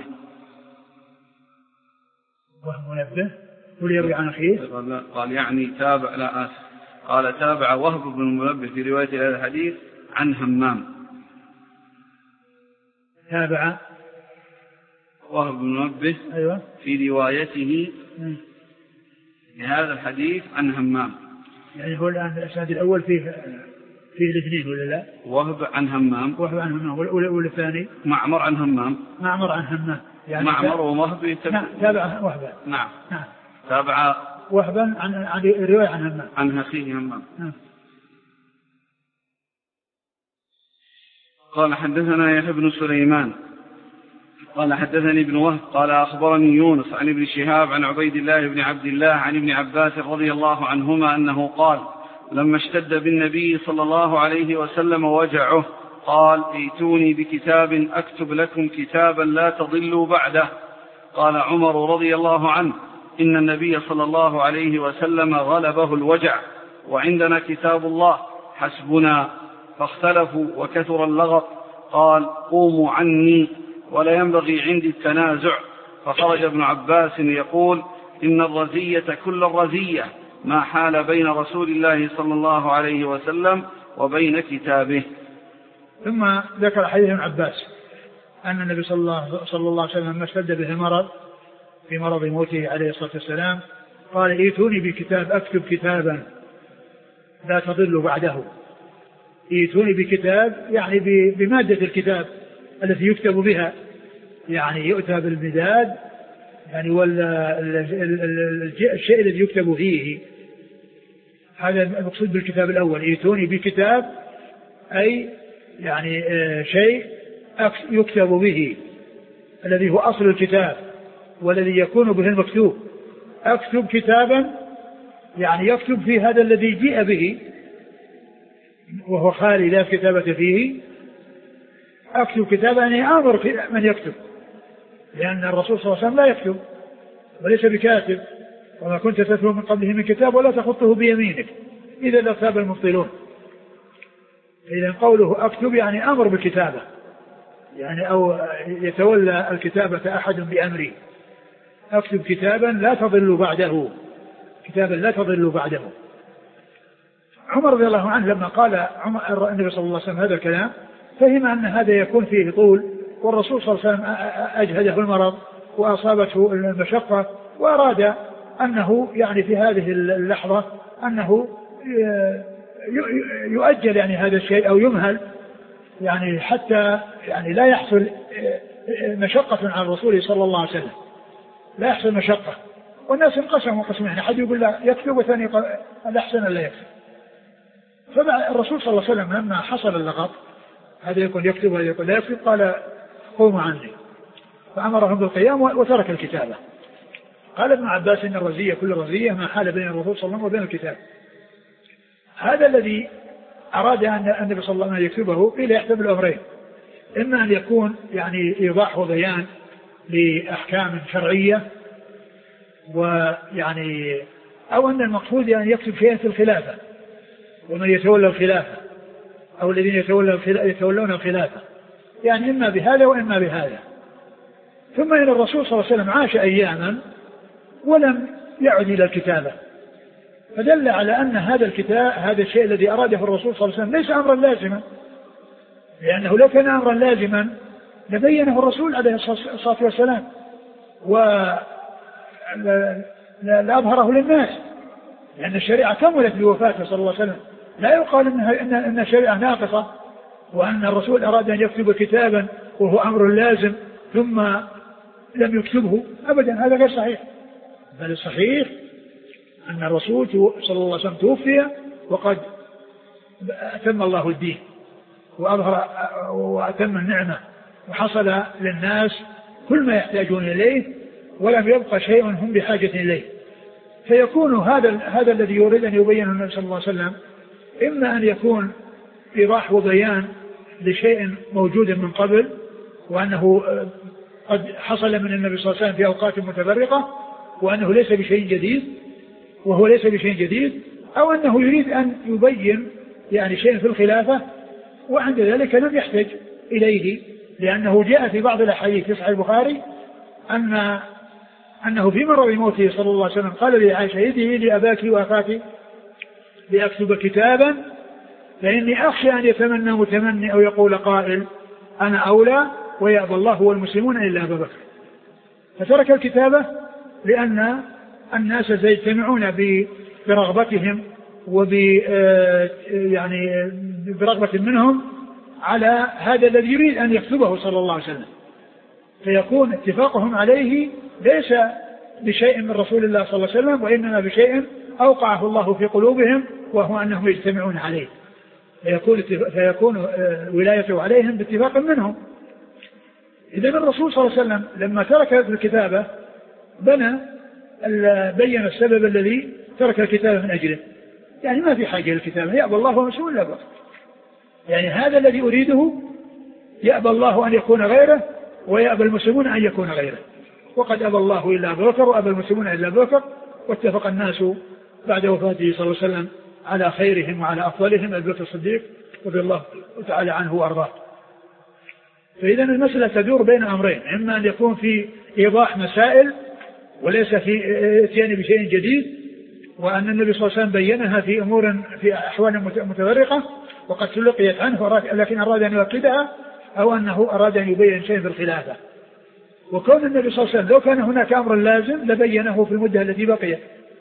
وهب منبه وليروي عن أخيه. قال يعني تابع لا آسف قال تابع وهب بن منبه في رواية هذا الحديث عن همام. تابع وهب بن منبه أيوة في روايته لهذا الحديث عن همام. يعني هو الآن الإسناد الأول فيه فيه الاثنين ولا لا؟ وهب عن همام. وهب عن همام والثاني معمر عن همام. معمر عن همام يعني معمر ووهب يتبع. نعم تابع وهبا. نعم. نعم. تابع وهبا عن عن رواية عن همام. عن أخيه همام. نعم. قال حدثنا يحيى بن سليمان قال حدثني ابن وهب قال أخبرني يونس عن ابن شهاب عن عبيد الله بن عبد الله عن ابن عباس رضي الله عنهما أنه قال لما اشتد بالنبي صلى الله عليه وسلم وجعه قال ائتوني بكتاب أكتب لكم كتابا لا تضلوا بعده. قال عمر رضي الله عنه إن النبي صلى الله عليه وسلم غلبه الوجع وعندنا كتاب الله حسبنا، فاختلفوا وكثر اللغط. قال قوموا عني ولا ينبغي عندي التنازع. فخرج ابن عباس يقول إن الرزية كل الرزية ما حال بين رسول الله صلى الله عليه وسلم وبين كتابه. ثم ذكر حديث ابن عباس أن النبي صلى الله, صلى الله عليه وسلم لما اشتد به مرض في مرض موته عليه الصلاة والسلام قال ائتوني بكتاب أكتب كتابا لا تضل بعده. ائتوني بكتاب يعني بمادة الكتاب التي يكتب بها، يعني يؤتى بالمداد يعني ولا الشيء الذي يكتب فيه. هذا المقصود بالكتاب الأول. ائتوني بكتاب أي يعني شيء يكتب به الذي هو أصل الكتاب والذي يكون به المكتوب. أكتب كتابا يعني يكتب في هذا الذي جيء به وهو خالي لا كتابة فيه. أكتب كتابا يعني آمر من يكتب، لأن الرسول صلى الله عليه وسلم لا يكتب وليس بكاتب، وما كنت تتلو من قبله من كتاب ولا تخطه بيمينك. إذا لارتاب المبطلون. إذا قوله أكتب يعني أمر بالكتابة، يعني أو يتولى الكتابة أحد بأمري، أكتب كتابا لا تضل بعده، كتابا لا تضل بعده. عمر رضي الله عنه لما قال عمر النبي صلى الله عليه وسلم هذا الكلام فهم أن هذا يكون فيه طول، والرسول صلى الله عليه وسلم أجهده المرض وأصابته المشقة، وأراد أنه يعني في هذه اللحظة أنه يؤجل يعني هذا الشيء أو يمهل، يعني حتى يعني لا يحصل مشقة على الرسول صلى الله عليه وسلم، لا يحصل مشقة. والناس انقسموا قسمين، أحد يقول لا يكتب وثاني يقول الأحسن لا يكتب. فالرسول صلى الله عليه وسلم لما حصل اللغط هذا يقول يكتب وهذا يقول لا يكتب قال قوموا عني، فأمرهم بالقيام وترك الكتابة. قال ابن عباس إن الرزية كل رزية ما حال بين الرسول صلى الله عليه وسلم وبين الكتاب. هذا الذي أراد أن النبي صلى الله عليه وسلم يكتبه قيل يحتمل أمرين، إما أن يكون يعني إيضاح وبيان لأحكام شرعية، ويعني أو أن المقصود يعني يكتب شيئا في الخلافة ومن يتولى الخلافة أو الذين يتولون الخلافة، يعني إما بهذا وإما بهذا. ثم إن الرسول صلى الله عليه وسلم عاش أياما ولم يعد إلى الكتابة، فدل على أن هذا الكتاب هذا الشيء الذي أراده الرسول صلى الله عليه وسلم ليس أمرا لازما، لأنه لو كان أمرا لازما لبينه الرسول عليه الصلاة والسلام ولأظهره للناس، لأن الشريعة كملت بوفاته صلى الله عليه وسلم. لا يقال إنها إن إن الشريعة ناقصة وأن الرسول أراد أن يكتب كتابا وهو أمر لازم ثم لم يكتبه، أبدا هذا غير صحيح. بل الصحيح أن الرسول صلى الله عليه وسلم توفي وقد أتم الله الدين وأظهر وأتم النعمة وحصل للناس كل ما يحتاجون إليه ولم يبقى شيء هم بحاجة إليه. فيكون هذا هذا الذي يريد أن يبينه النبي صلى الله عليه وسلم إما أن يكون إيضاح وبيان لشيء موجود من قبل وأنه قد حصل من النبي صلى الله عليه وسلم في أوقات متفرقة وأنه ليس بشيء جديد وهو ليس بشيء جديد، أو أنه يريد أن يبين يعني شيء في الخلافة وعند ذلك لم يحتج إليه، لأنه جاء في بعض الأحاديث في صحيح البخاري أن أنه في مرض موته صلى الله عليه وسلم قال لعائشة ادعي لأباك وأخاك لأكتب كتابا فإني أخشى أن يتمنى متمني أو يقول قائل أنا أولى ويأبى الله والمسلمون إلا أبا بكر. فترك الكتابة لأن الناس سيجتمعون برغبتهم وب يعني برغبة منهم على هذا الذي يريد أن يكتبه صلى الله عليه وسلم، فيكون اتفاقهم عليه ليس بشيء من رسول الله صلى الله عليه وسلم وإنما بشيء أوقعه الله في قلوبهم وهو أنهم يجتمعون عليه، فيكون, فيكون ولايته عليهم باتفاق منهم. إذن الرسول صلى الله عليه وسلم لما ترك الكتابة بنى بين السبب الذي ترك الكتابة من أجله، يعني ما في حاجة للكتابة، يأبى الله ومسؤول لا بأس، يعني هذا الذي أريده يأبى الله أن يكون غيره ويأبى المسلمون أن يكون غيره، وقد أبى الله إلا أبا بكر وأبى المسلمون إلا أبا بكر، واتفق الناس بعد وفاته صلى الله عليه وسلم على خيرهم وعلى أفضلهم أبي بكر الصديق رضي الله تعالى عنه وأرضاه. فإذا المسألة تدور بين أمرين، إما أن يكون في إيضاح مسائل وليس في اتيان بشيء جديد، وأن النبي صلى الله عليه وسلم بينها في أمور في أحوال متفرقة وقد تلقيت عنه لكن أراد أن يؤكدها، أو أنه أراد أن يبين شيء في الخلافة. وكون النبي صلى الله عليه وسلم لو كان هناك أمر لازم لبينه في المدة التي بقيت،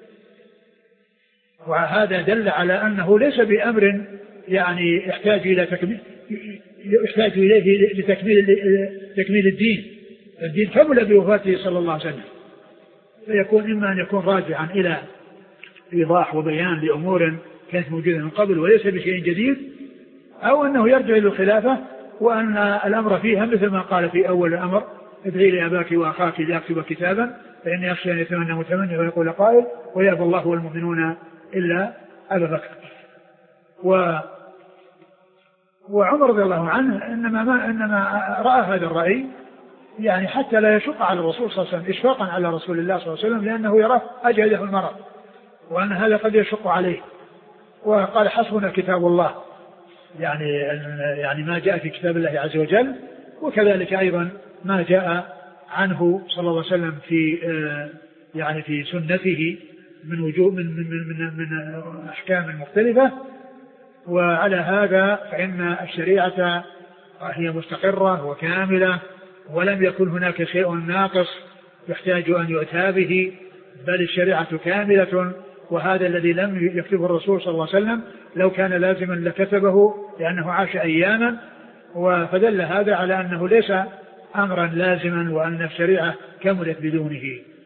وهذا دل على أنه ليس بأمر يعني يحتاج إلى تكميل يحتاج إليه لتكميل تكميل الدين، الدين كمل بوفاته صلى الله عليه وسلم. فيكون إما أن يكون راجعا إلى إيضاح وبيان لأمور كانت موجودة من قبل وليس بشيء جديد، أو أنه يرجع إلى الخلافة وأن الأمر فيها مثل ما قال في أول الأمر ادعي لأباك وأخاك لأكتب كتابا فإني أخشى أن يتمنى متمني ويقول قائل ويأبى الله والمؤمنون إلا أبا بكر. و وعمر رضي الله عنه إنما, ما إنما رأى هذا الرأي يعني حتى لا يشق على الرسول صلى الله عليه وسلم إشفاقا على رسول الله صلى الله عليه وسلم، لأنه يراه أجهده المرض وأن هذا قد يشق عليه، وقال حسبنا كتاب الله، يعني يعني ما جاء في كتاب الله عز وجل، وكذلك أيضا ما جاء عنه صلى الله عليه وسلم في يعني في سنته من وجوه من من من, من أحكام مختلفة. وعلى هذا فإن الشريعة هي مستقرة وكاملة، ولم يكن هناك شيء ناقص يحتاج أن يؤتى به، بل الشريعة كاملة. وهذا الذي لم يكتبه الرسول صلى الله عليه وسلم لو كان لازما لكتبه، لأنه عاش أياما. فدل هذا على أنه ليس أمرا لازما، وأن الشريعة كملت بدونه.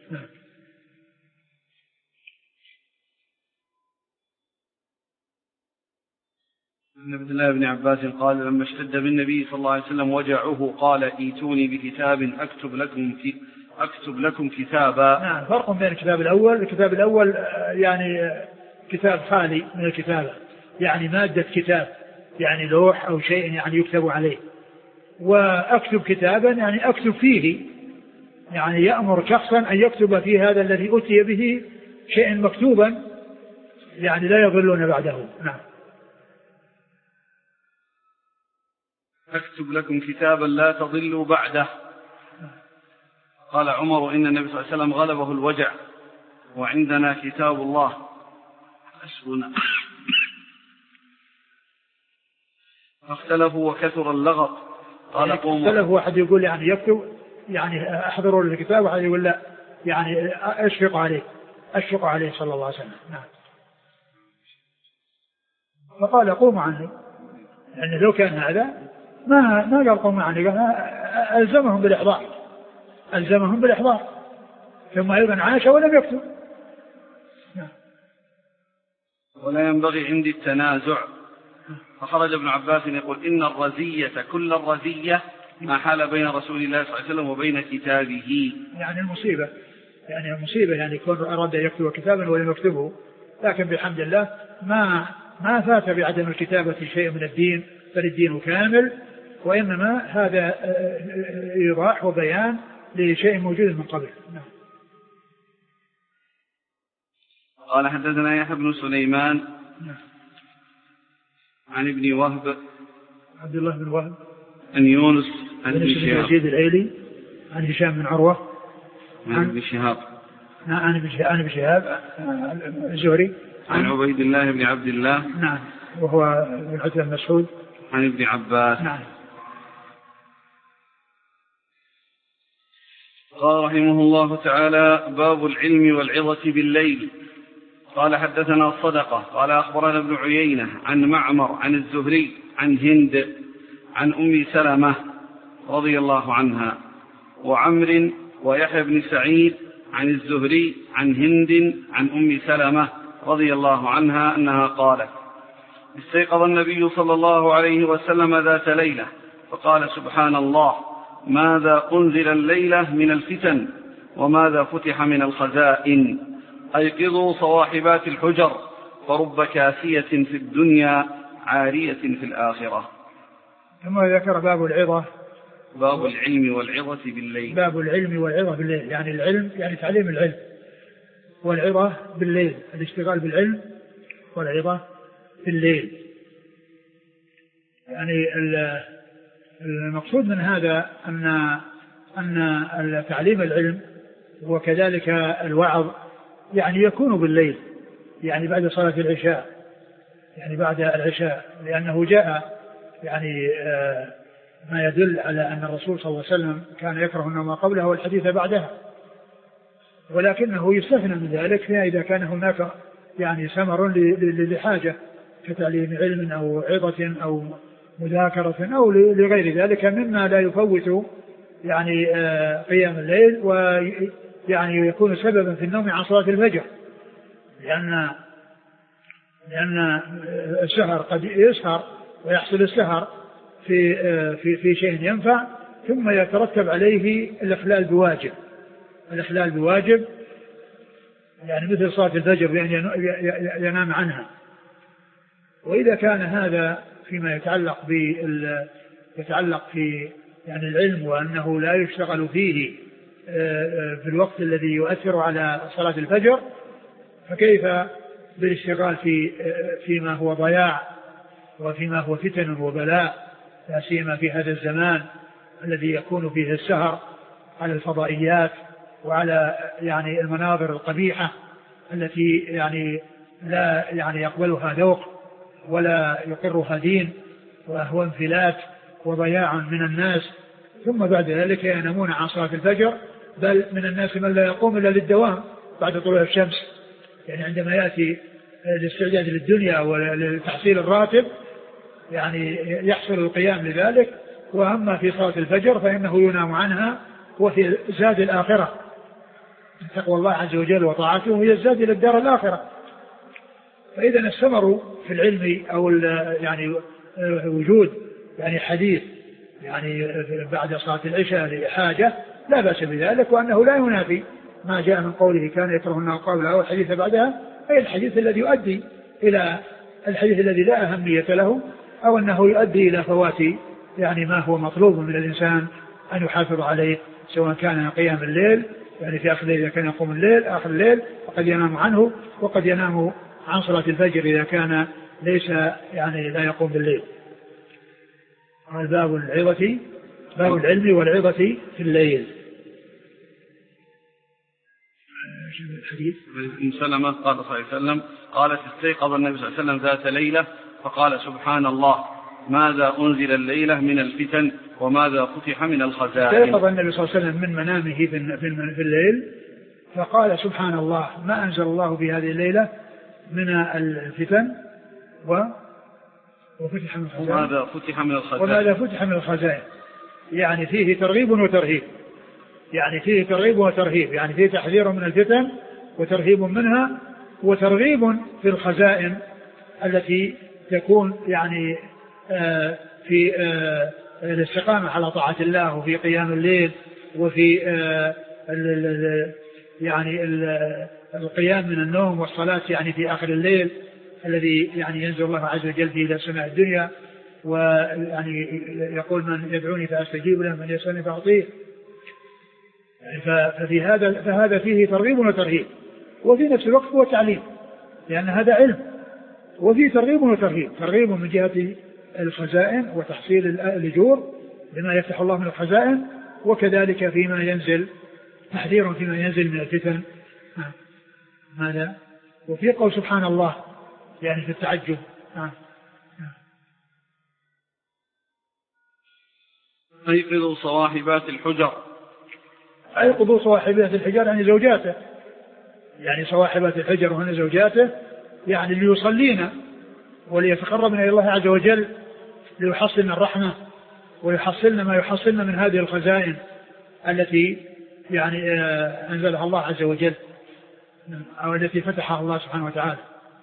عن عبد الله بن عباس قال لما اشتد بالنبي صلى الله عليه وسلم وجعه قال ائتوني بكتاب أكتب لكم في أكتب لكم كتابا. نعم، فرق بين الكتاب الأول. الكتاب الأول يعني كتاب خالي من الكتابة، يعني مادة كتاب، يعني لوح أو شيء يعني يكتب عليه. وأكتب كتابا يعني أكتب فيه، يعني يأمر شخصا أن يكتب في هذا الذي أتي به شيء مكتوبا، يعني لا يضلون بعده. نعم. أكتب لكم كتابا لا تضلوا بعده. قال عمر إن النبي صلى الله عليه وسلم غلبه الوجع وعندنا كتاب الله حسبنا. فاختلفوا وكثر اللغط. قال قوم اختلفوا، واحد يقول يعني يكتب يعني أحضروا الكتاب، واحد يقول لا يعني أشفق عليه أشفق عليه صلى الله عليه وسلم. نعم. فقال قوموا عني، يعني لو كان هذا ما ما قال قوموا عني، قال ألزمهم بالإحضار ألزمهم بالإحضار ثم أيضا عاش ولم يكتب. نعم. ولا ينبغي عندي التنازع. فخرج ابن عباس يقول إن الرزية كل الرزية ما حال بين رسول الله صلى الله عليه وسلم وبين كتابه، يعني المصيبة يعني المصيبة يعني يكون أراد أن يكتب كتابا ولم يكتبه. لكن بحمد الله ما ما فات بعدم الكتابة شيء من الدين، بل الدين كامل، وإنما هذا إيضاح وبيان لشيء موجود من قبل. نعم. قال حدثنا يحيى بن سليمان نعم. عن ابن وهب عبد الله بن وهب عن يونس عن ابن شهاب الأيلي عن هشام بن عروة عن ابن شهاب عن ابن شهاب الزهري عن عبيد الله بن عبد الله نعم وهو بن عتبة بن مسعود عن ابن عباس. نعم. قال رحمه الله تعالى باب العلم والعظة بالليل. قال حدثنا الصدقة قال أخبرنا ابن عيينة عن معمر عن الزهري عن هند عن أم سلمة رضي الله عنها وعمر ويحيى بن سعيد عن الزهري عن هند عن أم سلمة رضي الله عنها أنها قالت استيقظ النبي صلى الله عليه وسلم ذات ليلة فقال سبحان الله ماذا أنزل الليلة من الفتن وماذا فتح من الخزائن أيقظوا صواحبات الحجر فرب كاسية في الدنيا عارية في الآخرة. ثم ذكر باب العظة باب العلم والعظة بالليل. باب العلم والعظة بالليل، يعني العلم يعني تعليم العلم، والعظة بالليل الاشتغال بالعلم، والعظة بالليل. يعني المقصود من هذا أن أن تعليم العلم وكذلك الوعظ يعني يكون بالليل، يعني بعد صلاة العشاء، يعني بعد العشاء، لأنه جاء يعني ما يدل على أن الرسول صلى الله عليه وسلم كان يكره النوم قبلها والحديث بعدها، ولكنه يستثنى من ذلك إذا كان هناك يعني ثمر لحاجة كتعليم علم أو عظة أو مذاكرة أو لغير ذلك مما لا يفوت يعني قيام الليل ويعني يكون سببا في النوم عن صلاة الفجر، لأن لأن السهر قد يسهر ويحصل السهر في في في شيء ينفع ثم يترتب عليه الإخلال بواجب الإخلال بواجب يعني مثل صلاة الفجر بأن ينام عنها. وإذا كان هذا فيما يتعلق بال يتعلق في يعني العلم وأنه لا يشتغل فيه في الوقت الذي يؤثر على صلاة الفجر، فكيف بالاشتغال في فيما هو ضياع وفيما هو فتن وبلاء، لا سيما في هذا الزمان الذي يكون فيه السهر على الفضائيات وعلى يعني المناظر القبيحة التي يعني لا يعني يقبلها ذوق ولا يقرها دين، وهو انفلات وضياع من الناس. ثم بعد ذلك ينامون عن صلاة الفجر، بل من الناس من لا يقوم إلا للدوام بعد طلوع الشمس، يعني عندما يأتي الاستعداد للدنيا ولتحصيل الراتب يعني يحصل القيام لذلك. وأما في صلاة الفجر فإنه ينام عنها، وفي زاد الآخرة تقوى الله عز وجل وطاعته هي الزاد إلى الدار الآخرة. فإذا استمروا في العلم أو يعني وجود يعني حديث يعني بعد صلاة العشاء لحاجة لا بأس بذلك، وأنه لا ينافي ما جاء من قوله كان يكرهن القول أو الحديث بعدها، أي الحديث الذي يؤدي إلى الحديث الذي لا أهمية له، أو أنه يؤدي إلى فوات يعني ما هو مطلوب من الإنسان أن يحافظ عليه، سواء كان قيام الليل يعني في آخر الليل إذا كان يقوم الليل آخر الليل وقد ينام عنه، وقد ينام عن صلاة الفجر إذا كان ليس يعني لا يقوم بالليل. باب العظة باب العلم والعظة في الليل. الحديث ابن سلمة قال صلى الله عليه وسلم قالت استيقظ النبي صلى الله عليه وسلم ذات ليلة فقال سبحان الله ماذا أنزل الليلة من الفتن وماذا فتح من الخزائن. استيقظ النبي صلى الله عليه وسلم من منامه في الليل فقال سبحان الله ما أنزل الله في هذه الليلة من الفتن وفتح من الخزائن وماذا فتح من الخزائن وماذا فتح من الخزائن. يعني فيه ترغيب وترهيب، يعني فيه ترغيب وترهيب، يعني فيه تحذير من الفتن وترهيب منها، وترغيب في الخزائن التي تكون يعني آه في آه الاستقامة على طاعة الله وفي قيام الليل وفي آه ال ال يعني ال القيام من النوم والصلاة يعني في آخر الليل الذي يعني ينزل الله عز وجل فيه إلى سماء الدنيا، ويعني يقول من يدعوني فأستجيب له من يسألني فأعطيه. ففي هذا فهذا فيه ترغيب وترهيب، وفي نفس الوقت هو تعليم لأن هذا علم، وفيه ترغيب وترهيب، ترغيب من جهة الخزائن وتحصيل الأجور بما يفتح الله من الخزائن، وكذلك فيما ينزل تحذير فيما ينزل من الفتن. هذا وفي قول سبحان الله يعني في التعجب. أيقظوا صواحبات الحجر. أيقظوا صواحبات الحجر يعني زوجاته، يعني صواحبات الحجر وهن زوجاته، يعني ليصلينا وليتقربنا إلى الله عز وجل ليحصلنا الرحمة ويحصلنا ما يحصلنا من هذه الخزائن التي يعني أنزلها الله عز وجل أو التي فتحها الله سبحانه وتعالى.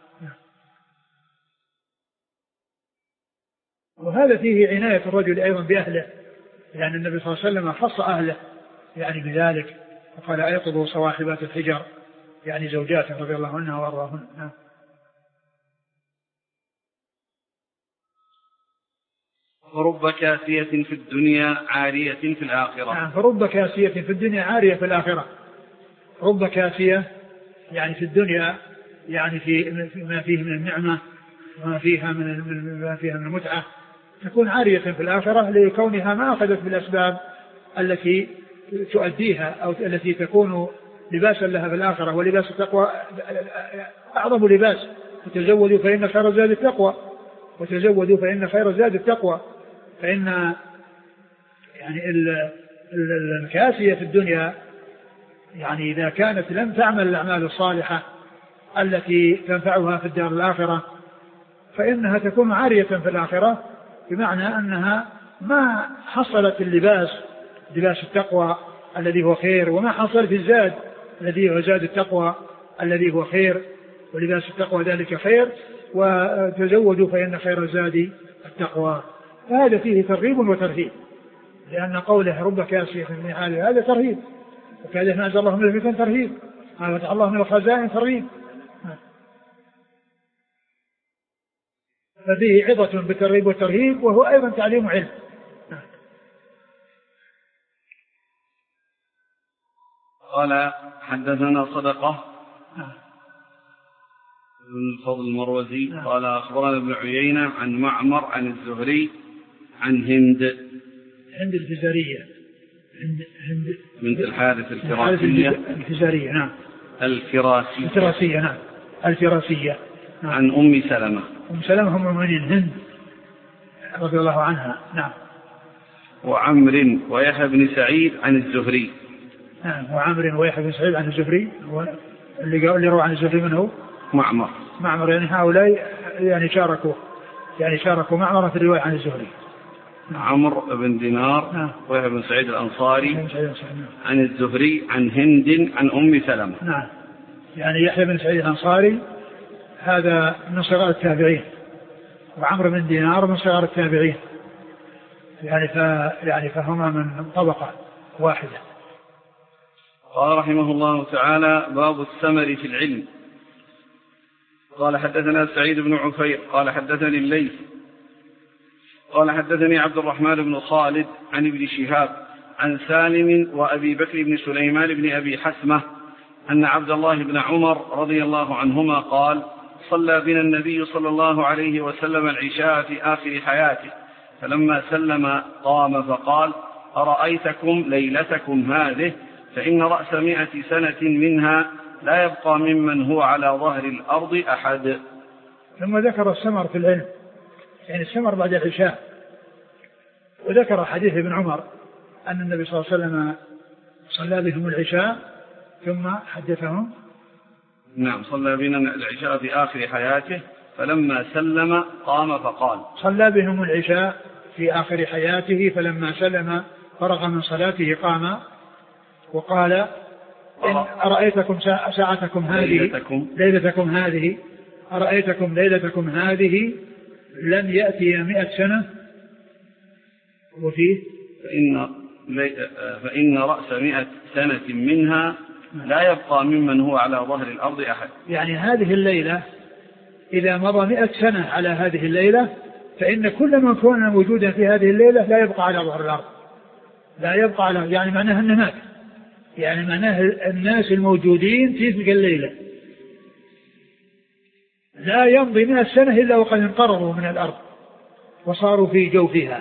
وهذا فيه عناية الرجل أيضا بأهله، يعني النبي صلى الله عليه وسلم خص أهله يعني بذلك، وقال أيقظوا صواحبات الحجر يعني زوجاته رضي الله عنها وأرضاهن. فرب كاسية في الدنيا عارية في الآخرة. نعم، فرب كاسية في الدنيا عارية في الآخرة. رب كاسية يعني في الدنيا يعني في ما فيه من النعمة وما فيها من ما فيها من المتعة، تكون عارية في الآخرة لكونها ما أخذت بالأسباب التي تؤديها أو التي تكون لباسا لها في الآخرة. ولباس التقوى أعظم لباس، وتزودوا فإن خير الزاد التقوى وتزودوا فإن خير الزاد التقوى. فإن يعني الكاسية في الدنيا يعني إذا كانت لم تعمل الأعمال الصالحة التي تنفعها في الدار الآخرة فإنها تكون عارية في الآخرة، بمعنى أنها ما حصلت اللباس لباس التقوى الذي هو خير، وما حصلت الزاد الذي هو زاد التقوى الذي هو خير، ولباس التقوى ذلك خير، وتزودوا فإن خير الزاد التقوى. فهذا فيه ترغيب وترهيب، لأن قوله رب كاسية في الدنيا هذا ترهيب، وكذا ما أنزل الله من الفتن ترهيب، ما فتح الله من الخزائن ترهيب. ففيه عظة بالترغيب والترهيب، وهو أيضا تعليم علم. قال حدثنا صدقة الفضل المروزي قال أخبرنا ابن عيينة عن معمر عن الزهري عن هند هند الفزارية هند هند بنت الحارث الفراسية الفزارية نعم الفراسية الفراسية نعم الفراسية نعم. عن أم سلمة أم سلمة هم المؤمنين هند رضي الله عنها نعم. وعمر ويحيى بن سعيد عن الزهري نعم وعمر ويحيى بن سعيد عن الزهري اللي اللي روى عن الزهري من هو معمر معمر يعني هؤلاء يعني شاركوا يعني شاركوا معمر في الرواية عن الزهري. عمرو بن دينار نعم. ويحيى بن سعيد الأنصاري نعم. عن الزهري عن هند عن أم سلمة. نعم يعني يحيى بن سعيد الأنصاري هذا من صغار التابعين وعمرو بن دينار من صغار التابعين يعني ف يعني فهما من طبقة واحدة. قال رحمه الله تعالى باب الثمر في العلم. قال حدثنا سعيد بن عفير قال حدثني الليث قال حدثني عبد الرحمن بن خالد عن ابن شهاب عن سالم وأبي بكر بن سليمان بن أبي حسمة أن عبد الله بن عمر رضي الله عنهما قال صلى بنا النبي صلى الله عليه وسلم العشاء في آخر حياته فلما سلم قام فقال أرأيتكم ليلتكم هذه فإن رأس مئة سنة منها لا يبقى ممن هو على ظهر الأرض أحد. ثم ذكر السمر في العلم يعني السمر بعد العشاء وذكر حديث ابن عمر أن النبي صلى الله عليه وسلم صلى بهم العشاء ثم حدثهم. نعم صلى بنا العشاء في آخر حياته فلما سلم قام فقال صلى بهم العشاء في آخر حياته فلما سلم فرغ من صلاته قام وقال إن أرأيتكم ساعتكم هذه ليلتكم, ليلتكم هذه أرأيتكم ليلتكم هذه لم يأتي مئة سنة وفيه فإن, فإن رأس مئة سنة منها لا يبقى ممن هو على ظهر الأرض أحد. يعني هذه الليلة إذا مضى مئة سنة على هذه الليلة فإن كل من كان موجودا في هذه الليلة لا يبقى على ظهر الأرض لا يبقى على يعني معناها أنه مات يعني معناه الناس الموجودين في تلك الليلة لا يمضي مئة سنة إلا وقد انقرضوا من الأرض وصاروا في جوفها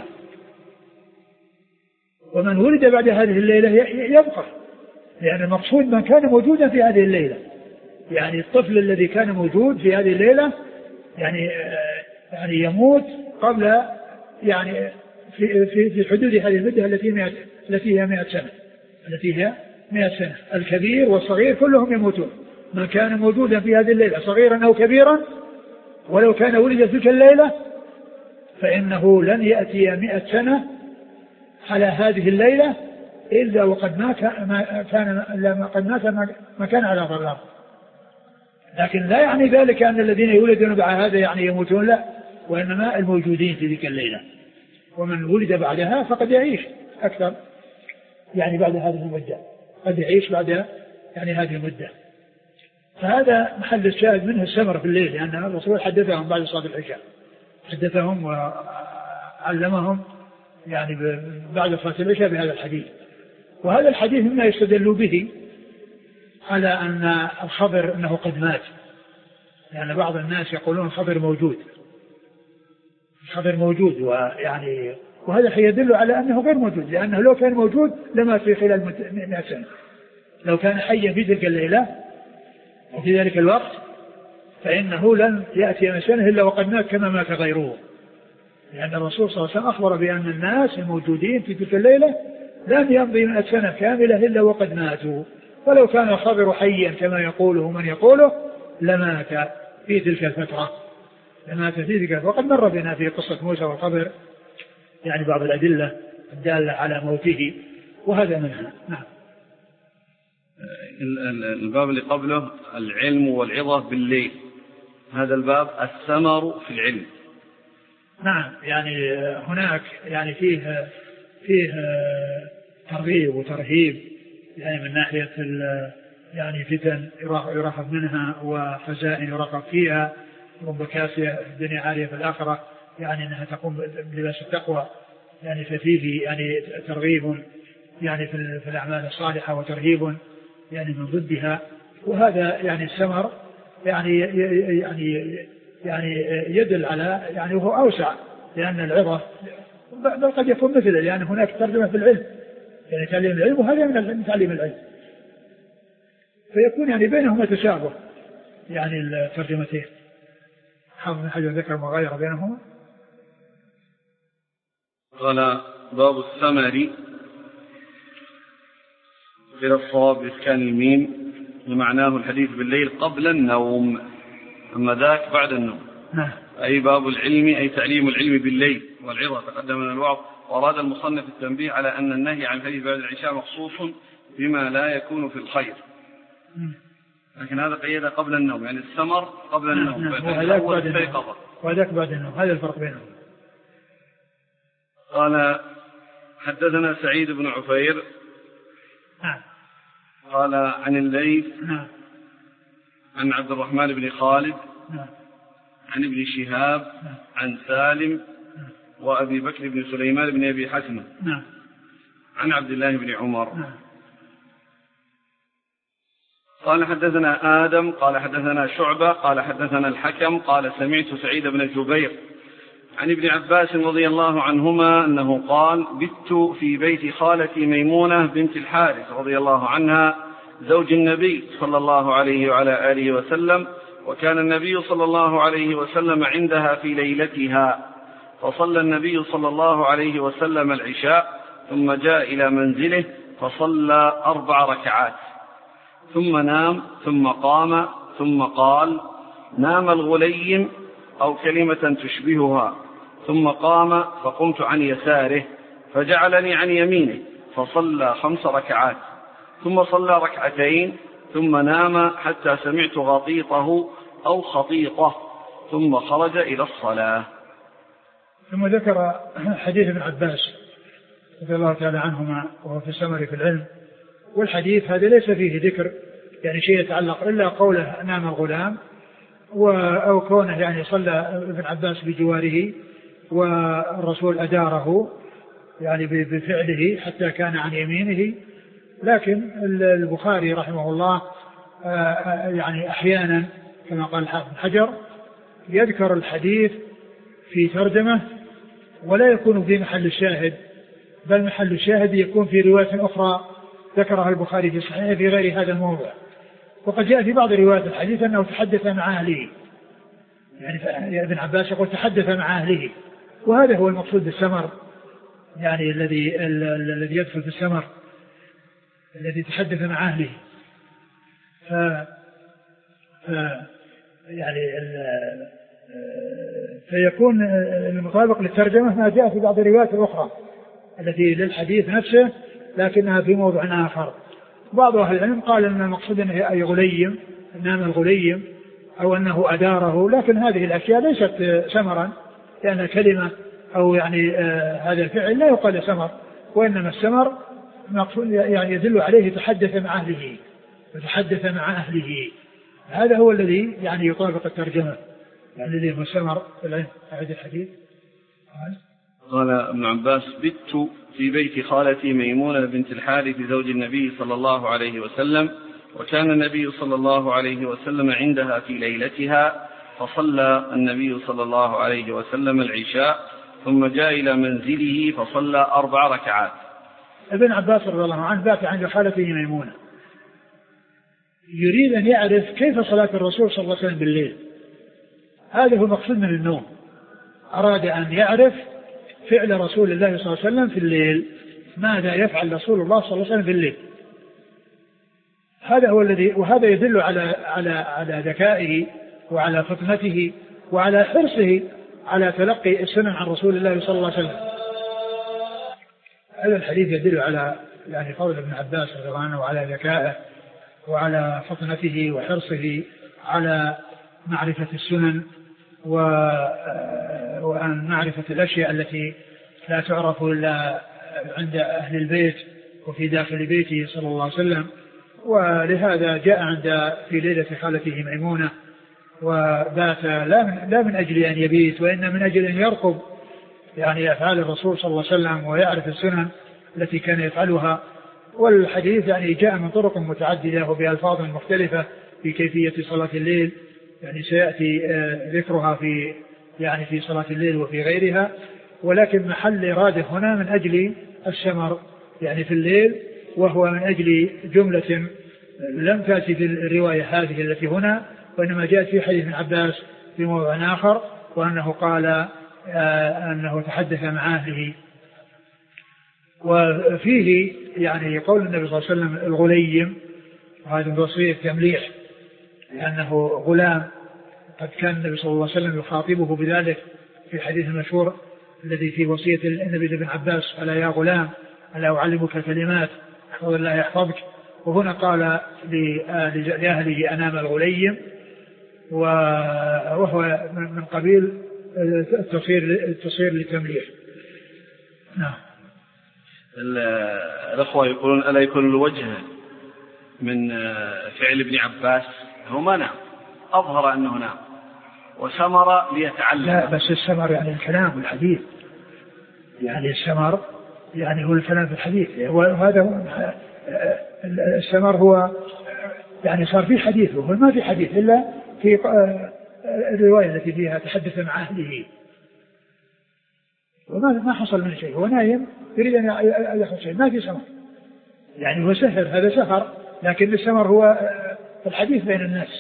ومن ولد بعد هذه الليلة يبقى يعني المقصود من كان موجودا في هذه الليلة يعني الطفل الذي كان موجود في هذه الليلة يعني يعني يموت قبل يعني في في في حدود هذه المدة التي مئة التي هي مئة سنة التي هي مئة سنة الكبير والصغير كلهم يموتون من كان موجودا في هذه الليلة صغيرا أو كبيرا ولو كان ولد تلك الليلة فإنه لن يأتي مئة سنة على هذه الليلة إلا وقد ما كان إلا قد مات ما كان على ظهر الأرض. لكن لا يعني ذلك أن الذين يولدون بعد هذا يعني يموتون لا وإنما الموجودين في ذيك الليلة ومن ولد بعدها فقد يعيش أكثر يعني بعد هذه المدة قد يعيش بعد يعني هذه المدة. فهذا محل الشاهد منه السمر في الليل لأن الرسول حدثهم بعد صلاة العشاء حدثهم وعلمهم يعني بعد صلاة العشاء بهذا الحديث. وهذا الحديث مما يستدل به على أن الخضر أنه قد مات يعني بعض الناس يقولون الخضر موجود الخضر موجود ويعني وهذا يدل على أنه غير موجود لأنه لو كان موجود لما في خلال مئة سنة لو كان حيا في تلك الليلة وفي ذلك الوقت فإنه لن يأتي مئة سنة إلا وقد مات كما مات غيره لأن الرسول صلى الله عليه وسلم أخبر بأن الناس الموجودين في تلك الليلة لن يمضي مئة سنة كاملة إلا وقد ماتوا ولو كان الخضر حيا كما يقوله من يقوله لمات في تلك الفترة لمات في تلك الفترة. وقد مر بنا في قصة موسى والخضر يعني بعض الأدلة الدالة على موته وهذا منها. نعم. الباب اللي قبله العلم والعظة بالليل هذا الباب الثمر في العلم. نعم يعني هناك يعني فيه فيه ترغيب وترهيب يعني من ناحية يعني فتن يرهب منها وخزائن يرقب فيها وبكاسية الدنيا عالية في الآخرة يعني أنها تقوم بلباس التقوى يعني ففيه يعني ترغيب يعني في الأعمال الصالحة وترهيب يعني من ضدها. وهذا يعني الثمر يعني يعني يعني يدل على يعني وهو أوسع، لأن العظة بل قد يكون مثله، لأن هناك ترجمة في العلم، يعني تعليم العلم وهذا من تعليم العلم، فيكون يعني بينهما تشابه يعني الترجمتين. حافظ بن حجر ذكر مغايرة بينهما. قال باب الثمر إلى الصواب بإسكان الميم ومعناه الحديث بالليل قبل النوم، أما ذاك بعد النوم. نعم. أي باب العلم أي تعليم العلم بالليل والعظة تقدم من الوعظ. وأراد المصنف التنبيه على أن النهي عن الحديث بعد العشاء مخصوص بما لا يكون في الخير، لكن هذا قيد قبل النوم، يعني الثمر قبل النوم. نعم. وهذاك بعد النوم، هذا الفرق بينهم. قال حدثنا سعيد بن عفير نعم. قال عن الليث نعم. عن عبد الرحمن بن خالد نعم. عن ابن شهاب نعم. عن سالم نعم. وأبي بكر بن سليمان بن أبي حسن نعم. عن عبد الله بن عمر. نعم. قال حدثنا آدم قال حدثنا شعبة قال حدثنا الحكم قال سمعت سعيد بن جبير عن ابن عباس رضي الله عنهما أنه قال بت في بيت خالتي ميمونة بنت الحارث رضي الله عنها زوج النبي صلى الله عليه وعلى آله وسلم، وكان النبي صلى الله عليه وسلم عندها في ليلتها، فصلى النبي صلى الله عليه وسلم العشاء ثم جاء إلى منزله فصلى أربع ركعات ثم نام ثم قام ثم قال نام الغليم أو كلمة تشبهها، ثم قام فقمت عن يساره فجعلني عن يمينه فصلى خمس ركعات ثم صلى ركعتين ثم نام حتى سمعت غطيطه أو خطيطه ثم خرج إلى الصلاة. ثم ذكر حديث ابن عباس رضي الله تعالى عنهما وهو في السمر في العلم، والحديث هذا ليس فيه ذكر يعني شيء يتعلق إلا قوله نام الغلام أو كونه يعني صلى ابن عباس بجواره والرسول أداره يعني بفعله حتى كان عن يمينه. لكن البخاري رحمه الله يعني أحيانا كما قال الحافظ بن حجر يذكر الحديث في ترجمة ولا يكون في محل الشاهد، بل محل الشاهد يكون في رواية أخرى ذكرها البخاري في صحيحه في غير هذا الموضع. وقد جاء في بعض روايات الحديث أنه تحدث مع أهله، يعني ابن عباس يقول تحدث مع أهله، وهذا هو المقصود بالسمر، يعني الذي الذي يدخل في السمر الذي تحدث مع أهله. ف... ف... يعني ال... فيكون المطابق للترجمة ما جاء في بعض الروايات الأخرى التي للحديث نفسه لكنها في موضع آخر. بعض أهل العلم قال أن المقصود أنه أي غليم، نام الغليم أو أنه أداره، لكن هذه الأشياء ليست سمرا، لأن كلمة أو يعني آه هذا الفعل لا يقال سمر، وإنما السمر مقصود يعني يدل عليه تحدث مع أهله، وتحدث مع أهله، هذا هو الذي يعني يطابق الترجمة، يعني الذي هو السمر في العلم. هذا الحديث قال ابن عباس بت في بيت خالتي ميمونة بنت الحارث زوج النبي صلى الله عليه وسلم، وكان النبي صلى الله عليه وسلم عندها في ليلتها، فصلى النبي صلى الله عليه وسلم العشاء ثم جاء إلى منزله فصلى أربع ركعات. ابن عباس رضي الله عنه بات عند خالته ميمونة، يريد أن يعرف كيف صلاة الرسول صلى الله عليه وسلم بالليل، هذا هو المقصود من النوم، أراد أن يعرف فعل رسول الله صلى الله عليه وسلم في الليل، ماذا يفعل رسول الله صلى الله عليه وسلم في الليل، هذا هو الذي، وهذا يدل على على على ذكائه وعلى فطنته وعلى حرصه على تلقي السنن عن رسول الله صلى الله عليه وسلم. هذا الحديث يدل على يعني فضل ابن عباس رضي الله عنه وعلى ذكائه وعلى فطنته وحرصه على معرفة السنن وأن معرفة الأشياء التي لا تعرف إلا عند أهل البيت وفي داخل بيته صلى الله عليه وسلم. ولهذا جاء عند في ليلة خالته ميمونة وبات لا من, لا من أجل أن يبيت، وإن من أجل أن يرقب يعني أفعال الرسول صلى الله عليه وسلم ويعرف السنن التي كان يفعلها. والحديث يعني جاء من طرق متعددة وبألفاظ مختلفة في كيفية صلاة الليل، يعني سيأتي ذكرها في يعني في صلاة الليل وفي غيرها، ولكن محل إرادة هنا من أجل السمر يعني في الليل، وهو من أجل جملة لم تأتي في الرواية هذه التي هنا، وإنما جاءت في حديث ابن عباس في موضع آخر، وأنه قال أنه تحدث مع أهله. وفيه يعني قول النبي صلى الله عليه وسلم الغليم، وهذا من وصية تمليح لأنه غلام، قد كان النبي صلى الله عليه وسلم يخاطبه بذلك في حديث المشهور الذي في وصية النبي لابن عباس: ألا يا غلام ألا أعلمك كلمات احفظ الله يحفظك. وهنا قال لأهله أنام الغليم، وهو من قبيل التصير التصير للتمليح. نعم. الأخوة يقولون ألا يكون الوجه من فعل ابن عباس؟ هو ما نام، أظهر أنه نام وسمر ليتعلم. لا بس السمر يعني الكلام والحديث، يعني السمر يعني هو الكلام في الحديث، وهذا السمر هو يعني صار في حديث، وهو ما في حديث إلا في الرواية التي فيها تحدث مع أهله، وما ما حصل من شيء، هو نايم يريد أن يأخذ شيء، ما في سمر، يعني هو سهر، هذا سهر، لكن السمر هو الحديث بين الناس.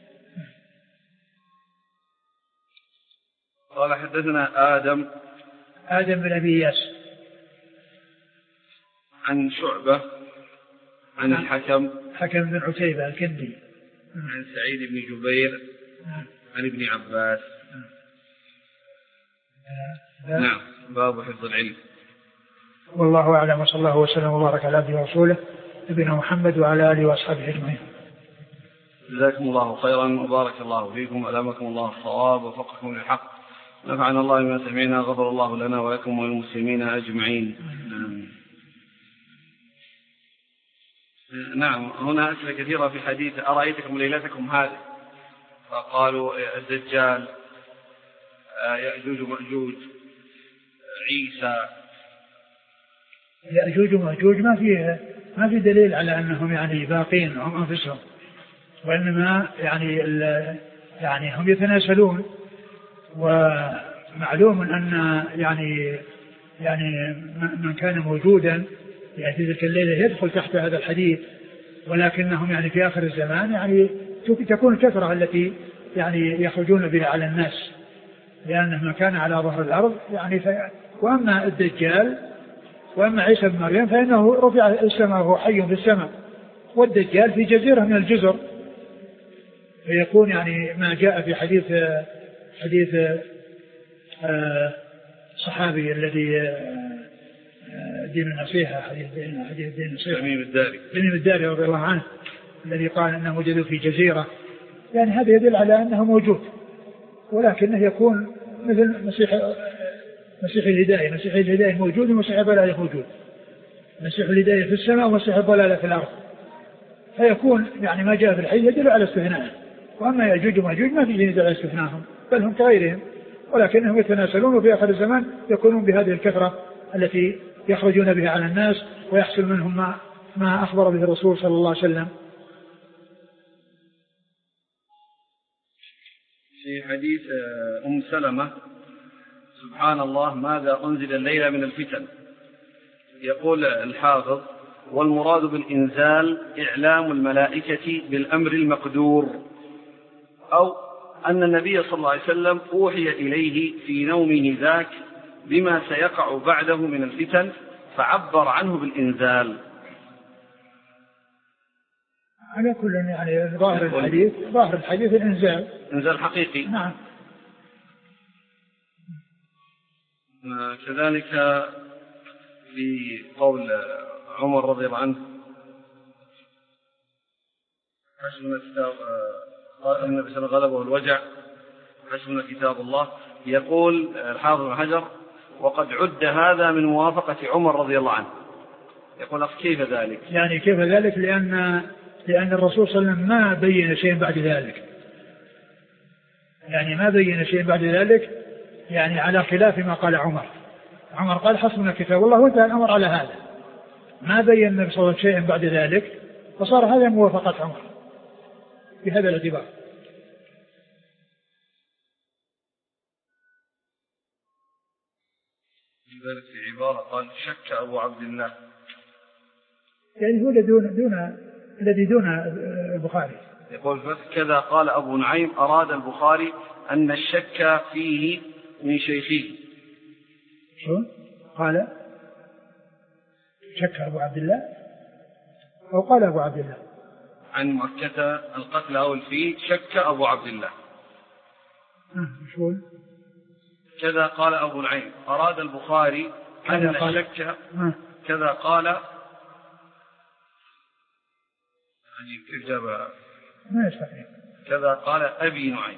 قال حدثنا آدم آدم بن أبي إياس عن شعبة عن الحكم حكم بن عتيبة الكندي عن سعيد بن جبير عن ابن عباس. نعم. باب حفظ العلم. والله أعلم، وصلى الله وسلم وبارك على عبده ورسوله نبينا محمد وعلى آله وأصحابه أجمعين. جزاكم الله خيرا وبارك الله فيكم، ألهمكم الله الصواب ووفقكم للحق، نفعنا الله بما سمعنا، غفر الله لنا ولكم وللمسلمين أجمعين. نعم. هنا أسئلة كثيرة في حديث أرأيتكم ليلتكم هذه، فقالوا الدجال، يأجوج ومأجوج، عيسى. يأجوج ومأجوج ما فيه ما في دليل على أنهم يعني باقين هم أنفسهم، وإنما يعني يعني هم يتناسلون، ومعلوم أن يعني يعني من كان موجودا يعني في تلك الليلة يدخل تحت هذا الحديث، ولكنهم يعني في آخر الزمان يعني تكون الكثرة التي يعني يخرجون بها على الناس، لأنه من كان على ظهر الأرض يعني ف... وأما الدجال وأما عيسى بن مريم فإنه رفع السماء وهو حي في السماء، والدجال في جزيرة من الجزر، فيكون يعني ما جاء في حديث حديث صحابي الذي دين النصيحة، حديث دين حديث دين النصيحة تميم الداري تميم الداري رضي الله عنه الذي قال أنه وجدوا في جزيرة، يعني هذا يدل على أنه موجود، ولكنه يكون مثل مسيح مسيح الهداية، مسيح الهداية موجود ومسيح الضلالة موجود، مسيح الهداية في السماء ومسيح الضلالة في الأرض، فيكون يعني ما جاء في الحديث يدل على استثنائه. وأما يأجوج ومأجوج ما في يدل على استثنائهم، بل هم كغيرهم، ولكنهم يتناسلون، وفي آخر الزمان يكونون بهذه الكثرة التي يخرجون بها على الناس، ويحصل منهم ما, ما أخبر به الرسول صلى الله عليه وسلم. في حديث أم سلمة: سبحان الله ماذا أنزل الليلة من الفتن، يقول الحافظ: والمراد بالإنزال إعلام الملائكة بالأمر المقدور، أو أن النبي صلى الله عليه وسلم أوحي إليه في نومه ذاك بما سيقع بعده من الفتن فعبر عنه بالإنزال. على كل يعني ظاهر الحديث ظاهر الحديث الإنزال، إنزال حقيقي. نعم. كذلك في قول عمر رضي الله عنه: حسبنا كتاب قال النبي صلى الله عليه وسلم غلبه الوجع، حسبنا كتاب الله. يقول الحافظ بن حجر: وقد عد هذا من موافقة عمر رضي الله عنه. يقول: كيف ذلك؟ يعني كيف ذلك؟ لأن لأن الرسول صلى الله عليه وسلم ما بين شيء بعد ذلك، يعني ما بين شيء بعد ذلك، يعني على خلاف ما قال عمر. عمر قال: حسبنا كتاب الله، وانتهى الأمر على هذا، ما بين النبي صلى الله عليه وسلم شيئا بعد ذلك، فصار هذا موافقة عمر بهذا الاعتبار. ذلك في عبارة قال شك أبو عبد الله، يعني هو دون دون الذي دون البخاري. يقول كذا قال أبو نعيم أراد البخاري أن الشك فيه من شيخه. شو قال؟ شك أبو عبد الله أو قال أبو عبد الله عن مكة القتل أو الفيل شك أبو عبد الله. شو كذا قال أبو نعيم أراد البخاري أن الشك كذا قال كيف جابها؟ ما يستطيع. كذا قال أبي نعيم.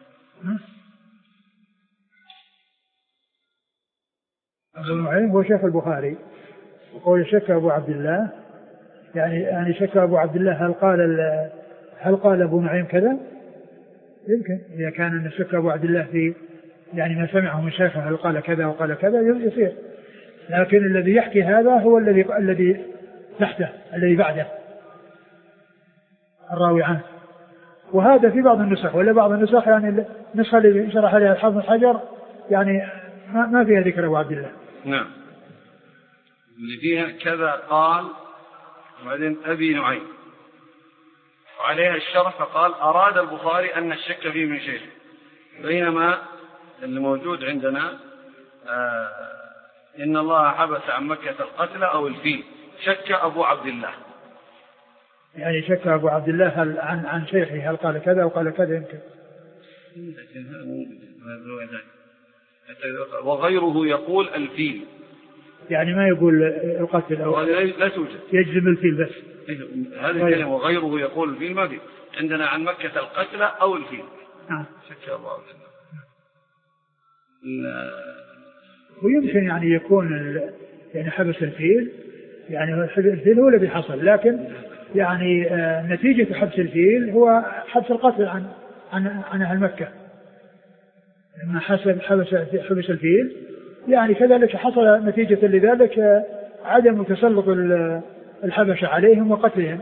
أبو نعيم هو شيخ البخاري، وقول شك أبو عبد الله يعني يعني شك أبو عبد الله هل قال هل قال أبو نعيم كذا؟ يمكن إذا كان أن شك أبو عبد الله في يعني ما سمعه من شيخه هل قال كذا وقال كذا يصير، لكن الذي يحكي هذا هو الذي الذي تحته الذي بعده الراوي عنه. وهذا في بعض النسخ، ولا بعض النسخ يعني النسخة اللي شرح عليها الحافظ الحجر يعني ما, ما فيها ذكر أبو عبد الله. نعم اللي فيها كذا قال وبعدين أبي نعيم وعليها الشرح فقال أراد البخاري أن الشك فيه من شيء، بينما اللي موجود عندنا آه إن الله حبس عن مكة القتل أو الفيل شك أبو عبد الله، يعني شك أبو عبد الله هل عن عن شيخه هل قال كذا وقال كذا يمكن. وغيره يقول الفيل، يعني ما يقول القتل أو لا توجد يجزم الفيل بس. هذه الكلمة وغيره يقول الفيل ما في عندنا عن مكة القتل أو الفيل. نعم شك أبو عبد الله. ويمكن يعني يكون يعني حبس الفيل يعني الفيل هو الذي حصل، لكن يعني آه نتيجة حبس الفيل هو حبس القتل عن عن عن أهل مكة لما حسب حبس حبس الفيل، يعني كذلك حصل نتيجة لذلك آه عدم تسلط الحبشة عليهم وقتلهم.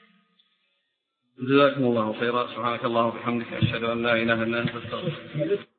جزاكم الله خيرا. سبحانك اللهم وبحمدك أشهد أن لا إله إلا أنت أستغفرك.